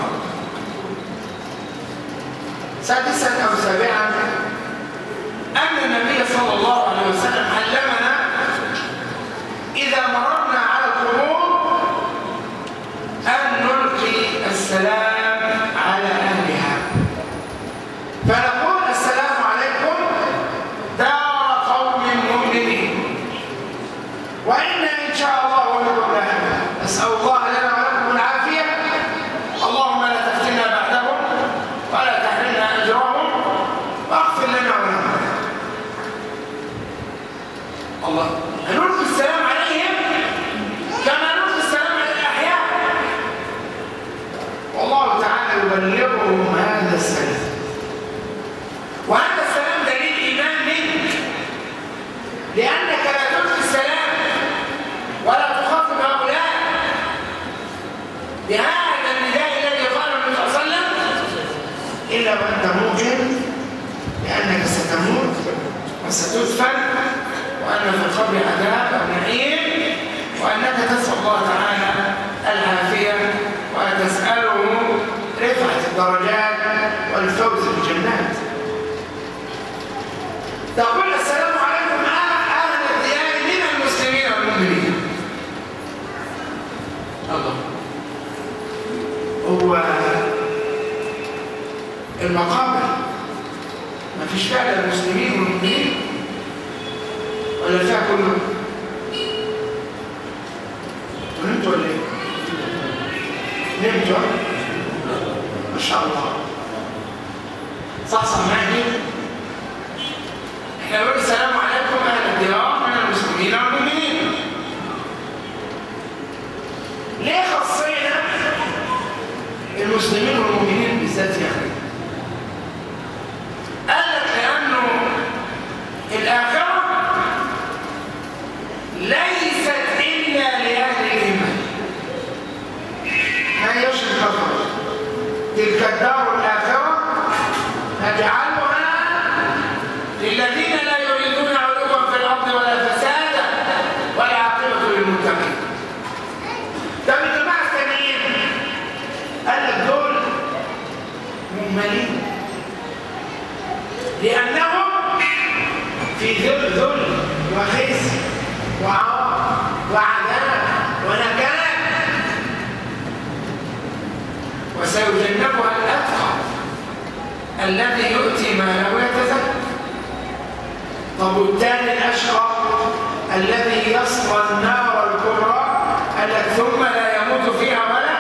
سادسا أو سابعا أن النبي صلى الله عليه وسلم علمنا إذا مررنا على القبور أن نلقي السلام على أهلها، فنقول السلام عليكم دار قوم مؤمنين، وإنا إن شاء الله ونقول لهم نسأل الله لنا ولكم العافية، اللهم لا تفتنا بعدهم ولا تحرمنا أجرهم واغفر لنا ولهم. الله نلقي السلام عليهم كما نلقي السلام على الأحياء، والله تعالى يبلغهم هذا السلام، وهذا السلام دليل إيمان منك، لأنك لا تلقي السلام ولا تخاطب هؤلاء بهذا النداء الذي قاله النبي صلى الله عليه وسلم إلا وأنت موقن بأنك ستموت وستدفن، وأن في القبر عذاب أو نعيم، وأنك تسأل الله تعالى العافية وتسأله رفعة الدرجات والفوز بالجنات. تقول السلام عليكم أهل الديار من المسلمين والمؤمنين. الله هو المقابر ما فيش فيها المسلمين والمؤمنين ولا فيها كله؟ نمتوا ولا ايه؟ نمتوا؟ ما شاء الله صح معايا. احنا نقول السلام عليكم اهل الديار من المسلمين والمؤمنين. ليه خصينا المسلمين والمؤمنين بالذات يعني؟ قال لك لانه الاخره ليست الا لاهل الايمان. ما هيش الكفر. تلك الدار الاخره نجعلها للذين لا يريدون علوا في الارض ولا فسادا والعاقبه للمتقين. طب الجماعه الثانيين قال لك دول مهملين لانهم في ذل وخزي وعار وعذاب ونكال، وسيجنبها الاتقى الذي يؤتي ماله ويتزكى. طب والثاني الاشقى الذي يصلى النار الكبرى التي ثم لا يموت فيها ولا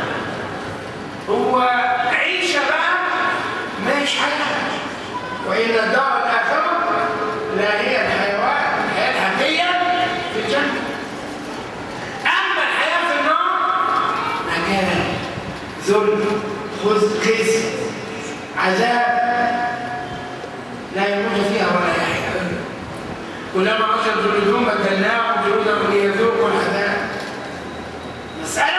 هو عيشه بقى مش حياه، وان الدار الاخره لا هي الحيوان، الحياه الحقيقيه في الجنه. اما الحياه في النار مكان ذل خزي عذاب لا يموت فيها ولا يحيا. كلما عشر جلودهم بدلناهم جلودهم ليذوقوا العذاب. مسألة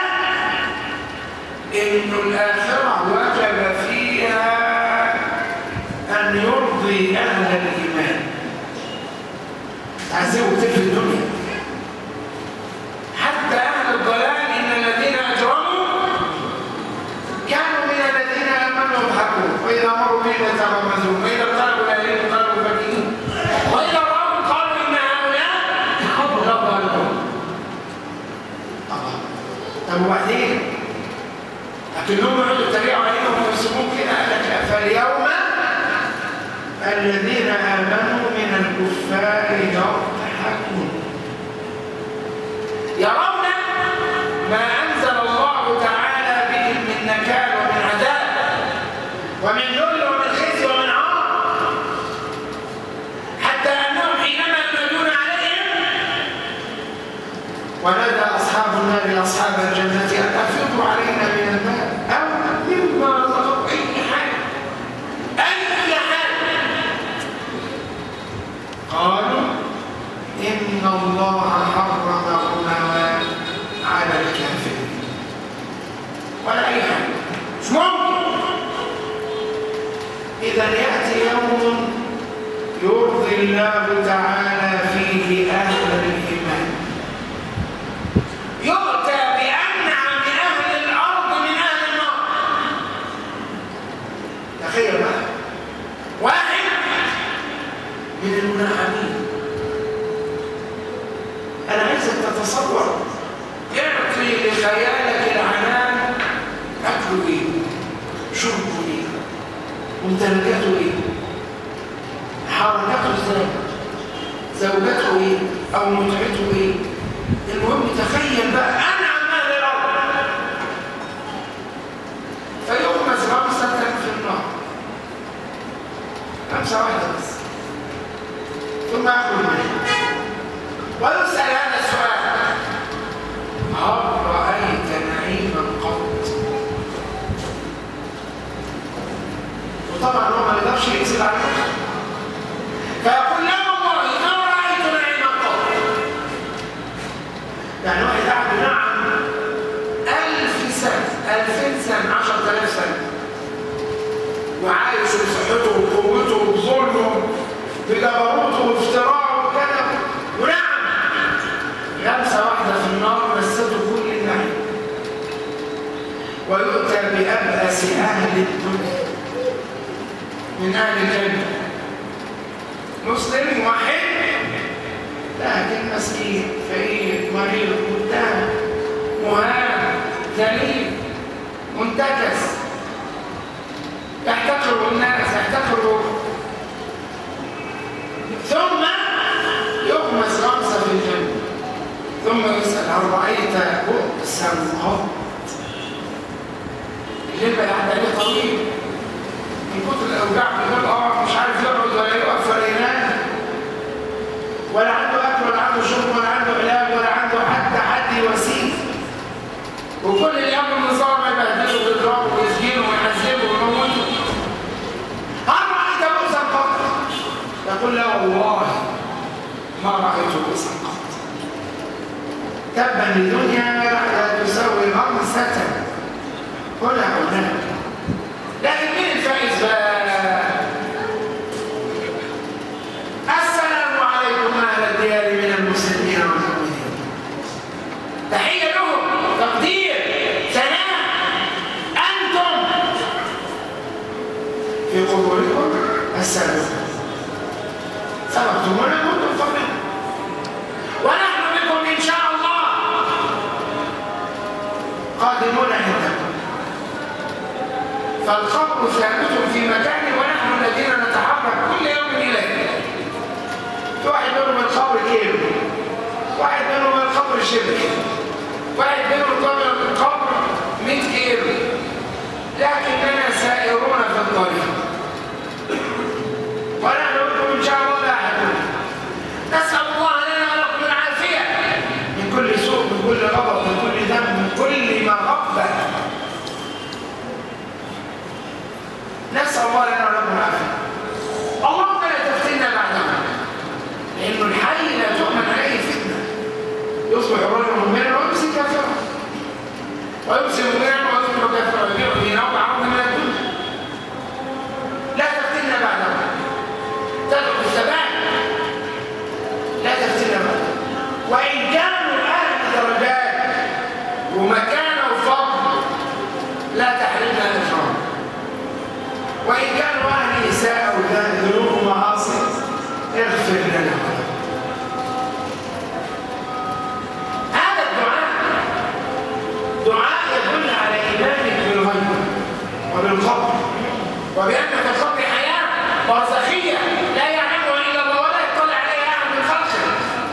إن الآخرة وجب فيها أن يرضي أهل الإيمان. تعذبوا كتير في الدنيا حتى أهل الضلال، إن الذين أجرموا كانوا من الذين آمنوا يضحكون وإذا مروا بهم يتغمزون وإذا قالوا لا إله إلا الله فكين وإذا رأوا قالوا إن هؤلاء لضالون. طب وبعدين لكنهم يقعدوا يتريقوا عليهم ويسمون كده. قال لك فاليوم الذين آمنوا من الكفار يضحكون يرون ما أنزل الله تعالى بهم من نكال ومن عذاب ومن ذل ومن خزي ومن يوم يرضي الله تعالى فيه أهل الإيمان، يؤتى بأنعم أهل الأرض من أهل النار. تخيل بقى واحد من المنعمين. أنا عايزك تتصور، اعطي لخيالك العنان أكله إيه؟ شربه إيه؟ ممتلكاته إيه؟ حركته إزاي؟ زوجته إيه؟ أو متعته إيه؟ المهم تخيل بقى أنعم أهل الأرض فيغمس غمسة في النار، غمسة واحدة بس، ثم يأخذ منها ويسأل هذا السؤال: هل رأيت نعيما قط؟ وطبعا هو ما يقدرش يكذب على نفسه، فيقول: لا والله ما رأيت نعيما قط. يعني واحد قاعد ينعم 1000 سنة، 2000 سنة، 10000 سنة، وعايش بصحته وقوته وبظلمه بجبروته وافتراعه وكذا، ونعم غمسة واحدة في النار مسته كل النعيم. ويؤتى بأبأس أهل الدنيا من أهل الجنة، مسلم واحد لكن مسكين فقير مريض متهم مهان ذليل منتكس، يحتقر الناس، يحتقر، ثم يغمس غمسة في الجنة، ثم يسأل: هل رأيت بؤسا قط؟ الليل بقى يعدي عليه طويل من كتر الأوجاع، بيقول مش عارف يقعد ولا يقف ولا ينام، ولا عنده أكل ولا عنده شرب ولا عنده علاج ولا عنده حتى حد يواسيه، وكل اليوم النظام يبهدله ويضربه ويسجنه ويعذبه ويموته. هل رأيت بؤسا قط؟ يقول: لا والله ما رأيت بؤسا قط. تبا للدنيا لا تساوي غمسة هنا هناك. لكن مين الفائز بقى؟ السلام عليكم أهل الديار من المسلمين والمؤمنين، تحية لهم، تقدير، ثناء، أنتم في قبوركم السلام، سبقتمونا كنتم فضلا، ونحن بكم إن شاء الله قادمون عندكم. فالقبر ثابت في مكانه ونحن الذين نتحرك كل يوم إليه. واحد منهم القبر كيلو، واحد منهم القبر شبر، واحد منهم القبر 100 كيلو، لكننا سائرون في الطريق ونحن بكم إن شاء الله لاحقون. نسأل الله لنا ولكم العافية من كل سوء، من كل غضب، من كل ذنب، من كل مغبة. نسأل الله لنا ولكم العافية. اللهم لا تفتنا بعدها، لأنه الحي لا تؤمن عليه فتنة، يصبح الرجل مؤمنا ويمسي كافرا، ويمسي مؤمنا ويصبح كافرا، ويبيع دينه بعرض من الدنيا. لا تفتنا بعدها، تدعو بالثبات، لا تفتنا بعدها. وإن كانوا أهل درجات ومكانة وفضل لا تحرمنا الإكرام، وإن كانوا أهل إساءة وذنوب ومعاصي اغفر لنا. هذا الدعاء دعاء يدل على إيمانك بالغيب وبالقبر، وبأن في القبر حياة برزخية لا يعلمها إلا الله ولا يطلع عليها أحد من خلقه.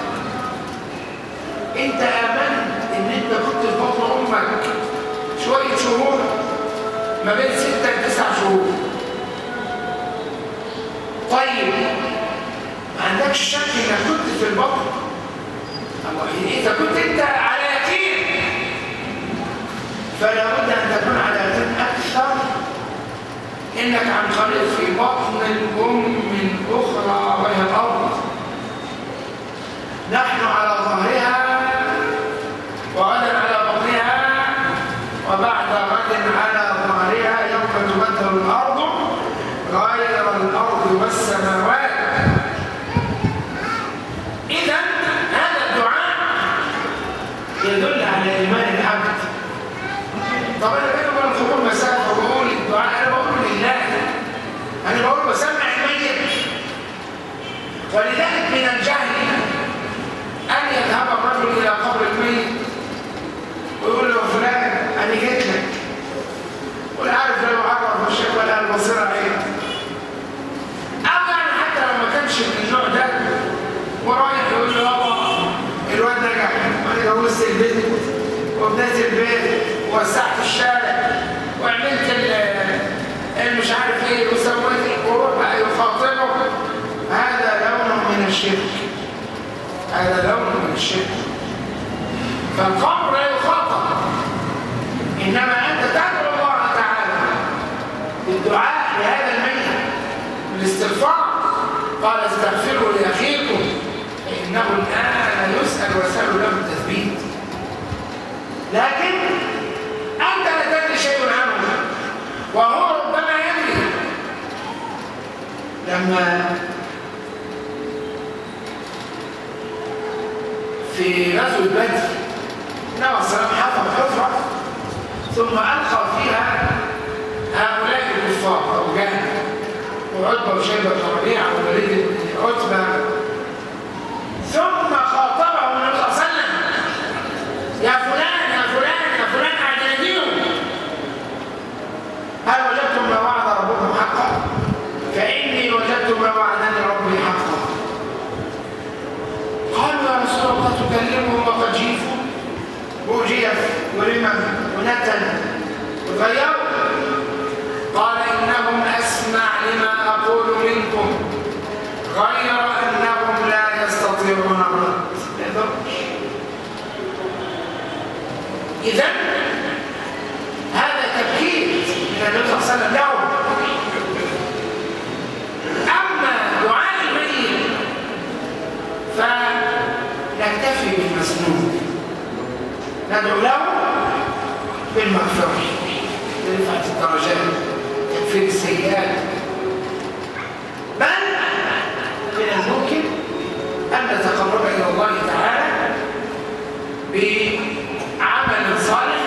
أنت آمنت إن أنت كنت في بطن أمك شوية شهور، ما بين 6 ل 9 شهور. طيب ما عندكش شك انك كنت في البطن؟ الله، اذا كنت انت على يقين فلا بد ان تكون على يقين اكثر انك عن قريب في بطن الام اخرى وهي الارض. نحن على ظهرها وغدا على بطنها وبعد غد على ظهرها، يوم تبدل الارض غير الارض البيت وبنيت البيت ووسعت الشارع وعملت مش عارف ايه وسويت وروح بقى يخاطبه، هذا لون من الشرك، هذا لون من الشرك. فالقبر لا يخاطب، انما انت تدعو الله تعالى بالدعاء لهذا الميت بالاستغفار. قال استغفروا لاخيكم فانه الان يسال وسألوا له التثبيت. لكن انت لا تدري شيء عنه وهو ربما يدري. لما في غزوة بدر النبي صلى الله عليه وسلم حفر حفرة ثم ألقى فيها هؤلاء الكفار أبو جهل وعتبة وشيبة بن ربيعة ووليد بن عتبة، ثم خاطبهم النبي صلى الله عليه وسلم: يا فلان يا فلان يا فلان، أعجلتهم، هل وجدتم ما وعد ربكم حقا؟ فإني وجدت ما وعدني ربي حقا. قالوا يا رسول الله تكلمهم وقد جيفوا وجيف ورمم ونتن وغيروا. قال إنهم أسمع لما أقول منكم غير أنهم لا يستطيعون الرد. إذن هذا تبكير من النبي صلى الله عليه وسلم له. أما دعاء الميت فنكتفي بالمسنون، ندعو له بالمغفرة لرفعة الدرجات تكفير السيئات. بل من الممكن أن نتقرب إلى الله تعالى بعمل صالح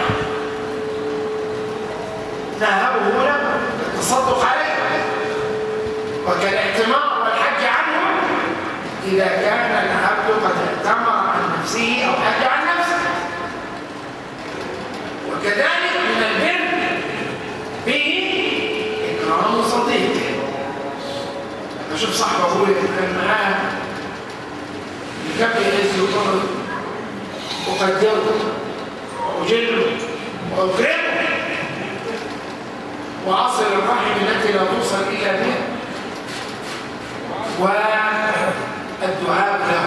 نهبه له التصدق عليه، وكالاعتمار والحج عنه إذا كان العبد قد اعتمر عن نفسه أو حج عن نفسه. وكذلك من البر به إكرام صديق. أشوف صاحبه أبويا كان معاه يكبي عز وطرد وقدره وأجله وأكرمه وأصل الرحم التي لا توصل إلا بها والدعاء له.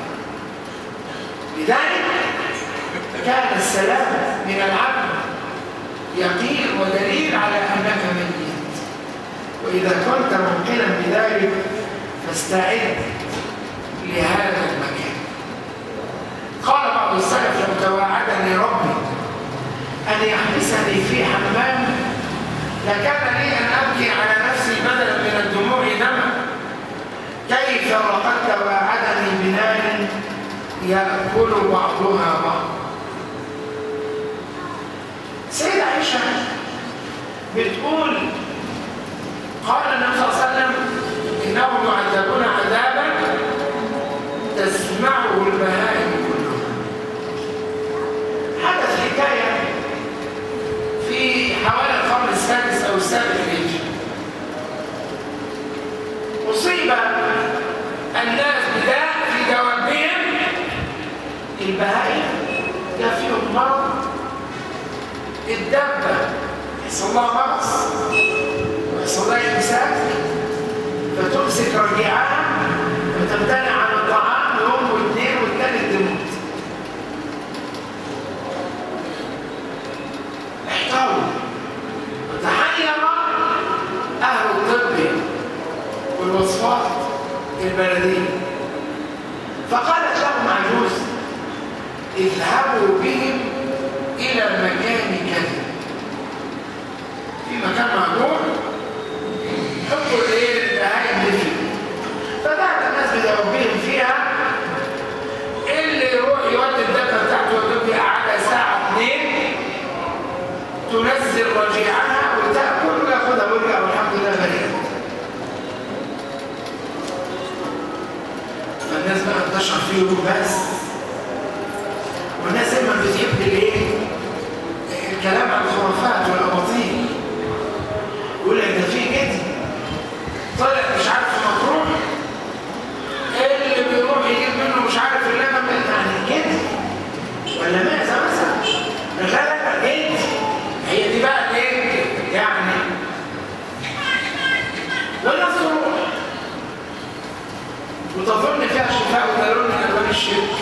لذلك كان السلام من العبد يقين ودليل على أنك ميت. وإذا كنت موقنا بذلك فاستعد لهذا المكان. قال بعض السلف: لو تواعدني ربي أن يحبسني في حمام لكان لي أن أبكي على نفسي بدلا من الدموع دما، كيف وقد تواعدني بنار يأكل بعضها بعض. سيدة عائشة بتقول: قال النبي صلى الله عليه وسلم: إنهم يعذبون عذابا تسمعه البهائم كلها. حدث حكاية في حوالي القرن السادس أو السابع الهجري. أصيب الناس بداء في دوابهم، البهائم جاء فيهم مرض، الدابة يحصل لها مغص ويحصل لها إمساك فتمسك رجيعها وتمتنع عن الطعام يوم واثنين والثالث تموت. احتاروا وتحير أهل الطب والوصفات البلدية، فقالت لهم عجوز: اذهبوا بهم إلى مكان كذا، في مكان مهجور حطوا البهائم دي فيه. فبعد الناس بدوابهم فيها، اللي يروح يودي الدابة بتاعته ويودي قعدها ساعة 2 تنزل رجيعها وتأكل وياخدها ويرجع والحمد لله بريئة. فالناس بقى تشعر فيه بس، والناس اما بتحب الايه؟ الكلام عن الخرافات والاباطيل. يقول لك ده في كده طلع مش عارف في مطروح اللي بيروح يجيب منه مش عارف اللبن يعني كده ولا ما وتظن فيها شفاء وتلون من ألوان الشرك.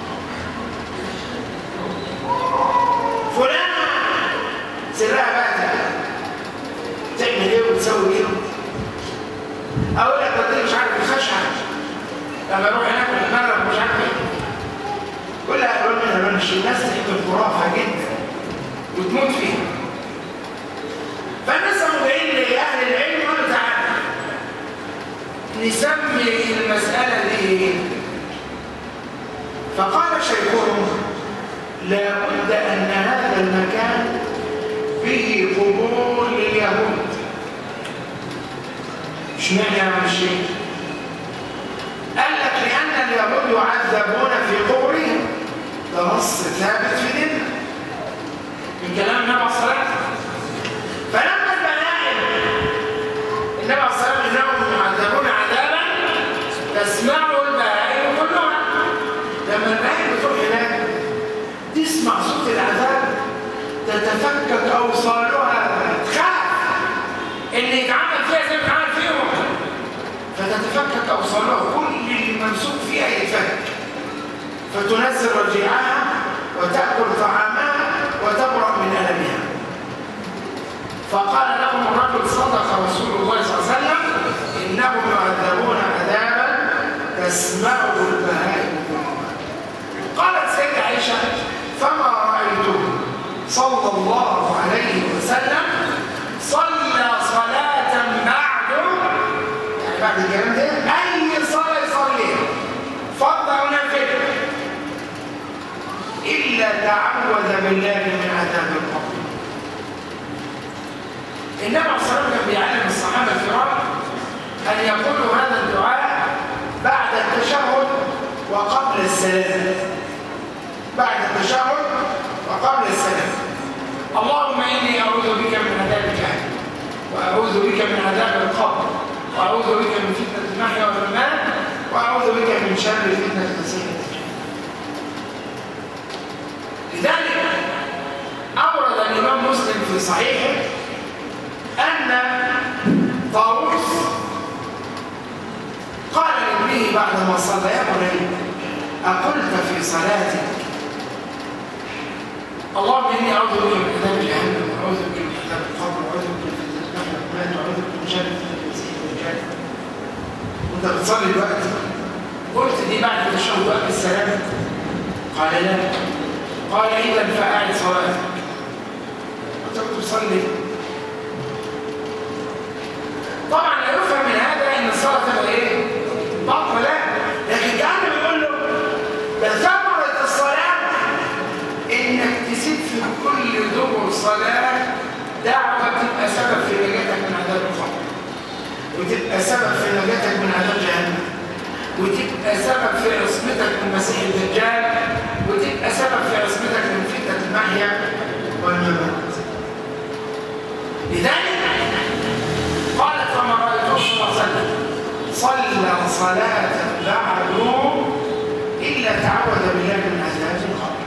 فلانة سرها بقى تعمل ايه وتسوي ايه؟ اقول لك بدي مش عارف الخشعة لما اروح هناك ونتمرن مش عارف ايه كلها ألوان من ألوان الشرك. الناس تحب الخرافة جدا وتموت فيها. فالناس مدعين لأهل العلم يقولوا تعالى نسمي المسألة دي. فقال شيخهم لا بد أن هذا المكان به قبور لليهود. اشمعنى يا الشيخ؟ قال لك لأن اليهود يعذبون في قبورهم. ده نص ثابت في ديننا من كلام النبي عليه الصلاة والسلام. فلما البهائم النبي عليه الصلاة والسلام انهم يعذبون عذابا تسمعه البهائم كلها. لما البهائم بتروح هناك تسمع صوت العذاب تتفكك اوصالها، تخاف ان يتعامل فيها زي ما بيتعامل فيهم، فتتفكك اوصالها كل اللي ممسوك فيها يتفك، فتنزل رجيعها وتأكل طعامها وتبرأ من ألمها. فقال لهم الرجل صدق رسول الله صلى الله عليه وسلم إنهم يعذبون عذابا تسمعه البهائم. قالت سيدة عائشة فما رأيته صلى الله عليه وسلم صلى صلاة بعده، يعني بعد الكلام ده أي صلاة يصليها فرض أو نافلة إلا تعوذ بالله من عذاب القبر. النبي عليه الصلاة والسلام كان بيعلم الصحابة الكرام أن يقولوا هذا الدعاء بعد التشهد وقبل السلام. بعد التشهد وقبل السلام. اللهم إني أعوذ بك من عذاب جهنم، وأعوذ بك من عذاب القبر، وأعوذ بك من فتنة المحيا والممات، وأعوذ بك من شر فتنة المسيح الدجال. لذلك أورد الإمام مسلم في صحيحه أن طاووس قال لابنه بعدما صلى يا بني أقلت في صلاتك اللهم إني أعوذ بك من عذاب جهنم، وأعوذ بك من عذاب القبر، وأعوذ بك من فتنة المحيا والممات، وأعوذ بك من شر فتنة المسيح الدجال، وأنت بتصلي دلوقتي قلت دي بعد التشهد وقبل السلام؟ قال لا. قال إذا فأعد صلاتك. أنت كنت بتصلي. طبعا لا يفهم من هذا ان الصلاه تبقى ايه؟ باطله، لا، لكن كان بيقول له ده ثمره الصلاه انك تسيب في كل دبر صلاه دعوه تبقى سبب في نجاتك من عذاب القبر، وتبقى سبب في نجاتك من عذاب جهنم، وتبقى سبب في عصمتك من مسيح الدجال، وتبقى سبب في عصمتك من فتنه المحيا والممات. لذلك قالت فما رأيته صلى الله عليه وسلم صلى صلاة بعده إلا تعوذ بالله من عذاب القبر.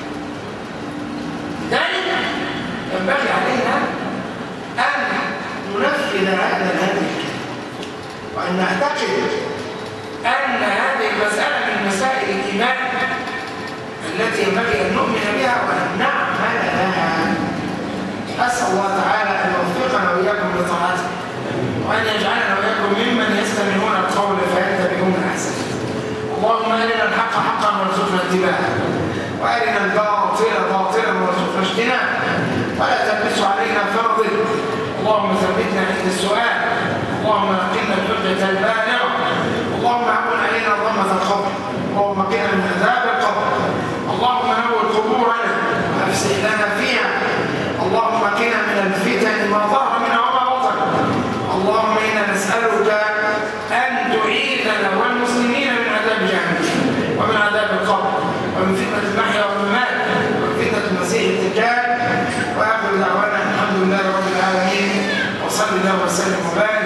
لذلك ينبغي علينا أن ننفذ هذا الهدف وأن نعتقد أن هذه المسألة من مسائل الإيمان التي ينبغي أن نؤمن بها وأن نعمل لها. أسأل الله تعالى أن يوفقنا وإياكم لطاعته، وأن يجعلنا وإياكم ممن يستمعون القول فيتبعون أحسنه. اللهم أرنا الحق حقا وارزقنا اتباعه، وأرنا الباطل باطلا وارزقنا اجتنابه، ولا تلبس علينا فرضه. اللهم ثبتنا عند السؤال، اللهم نقنا الحجة البالغة، اللهم عون علينا ضمة القبر، اللهم قنا من عذاب القبر، اللهم نور قبورنا وأفسح لنا فيها، اللهم قنا من الفتن ما ظهر منها وما بطن. اللهم إنا نسألك أن تعيذنا والمسلمين من عذاب جهنم ومن عذاب القبر ومن فتنة المحيا والممات ومن فتنة المسيح الدجال. وآخر دعوانا الحمد لله رب العالمين، وصلى الله وسلم وبارك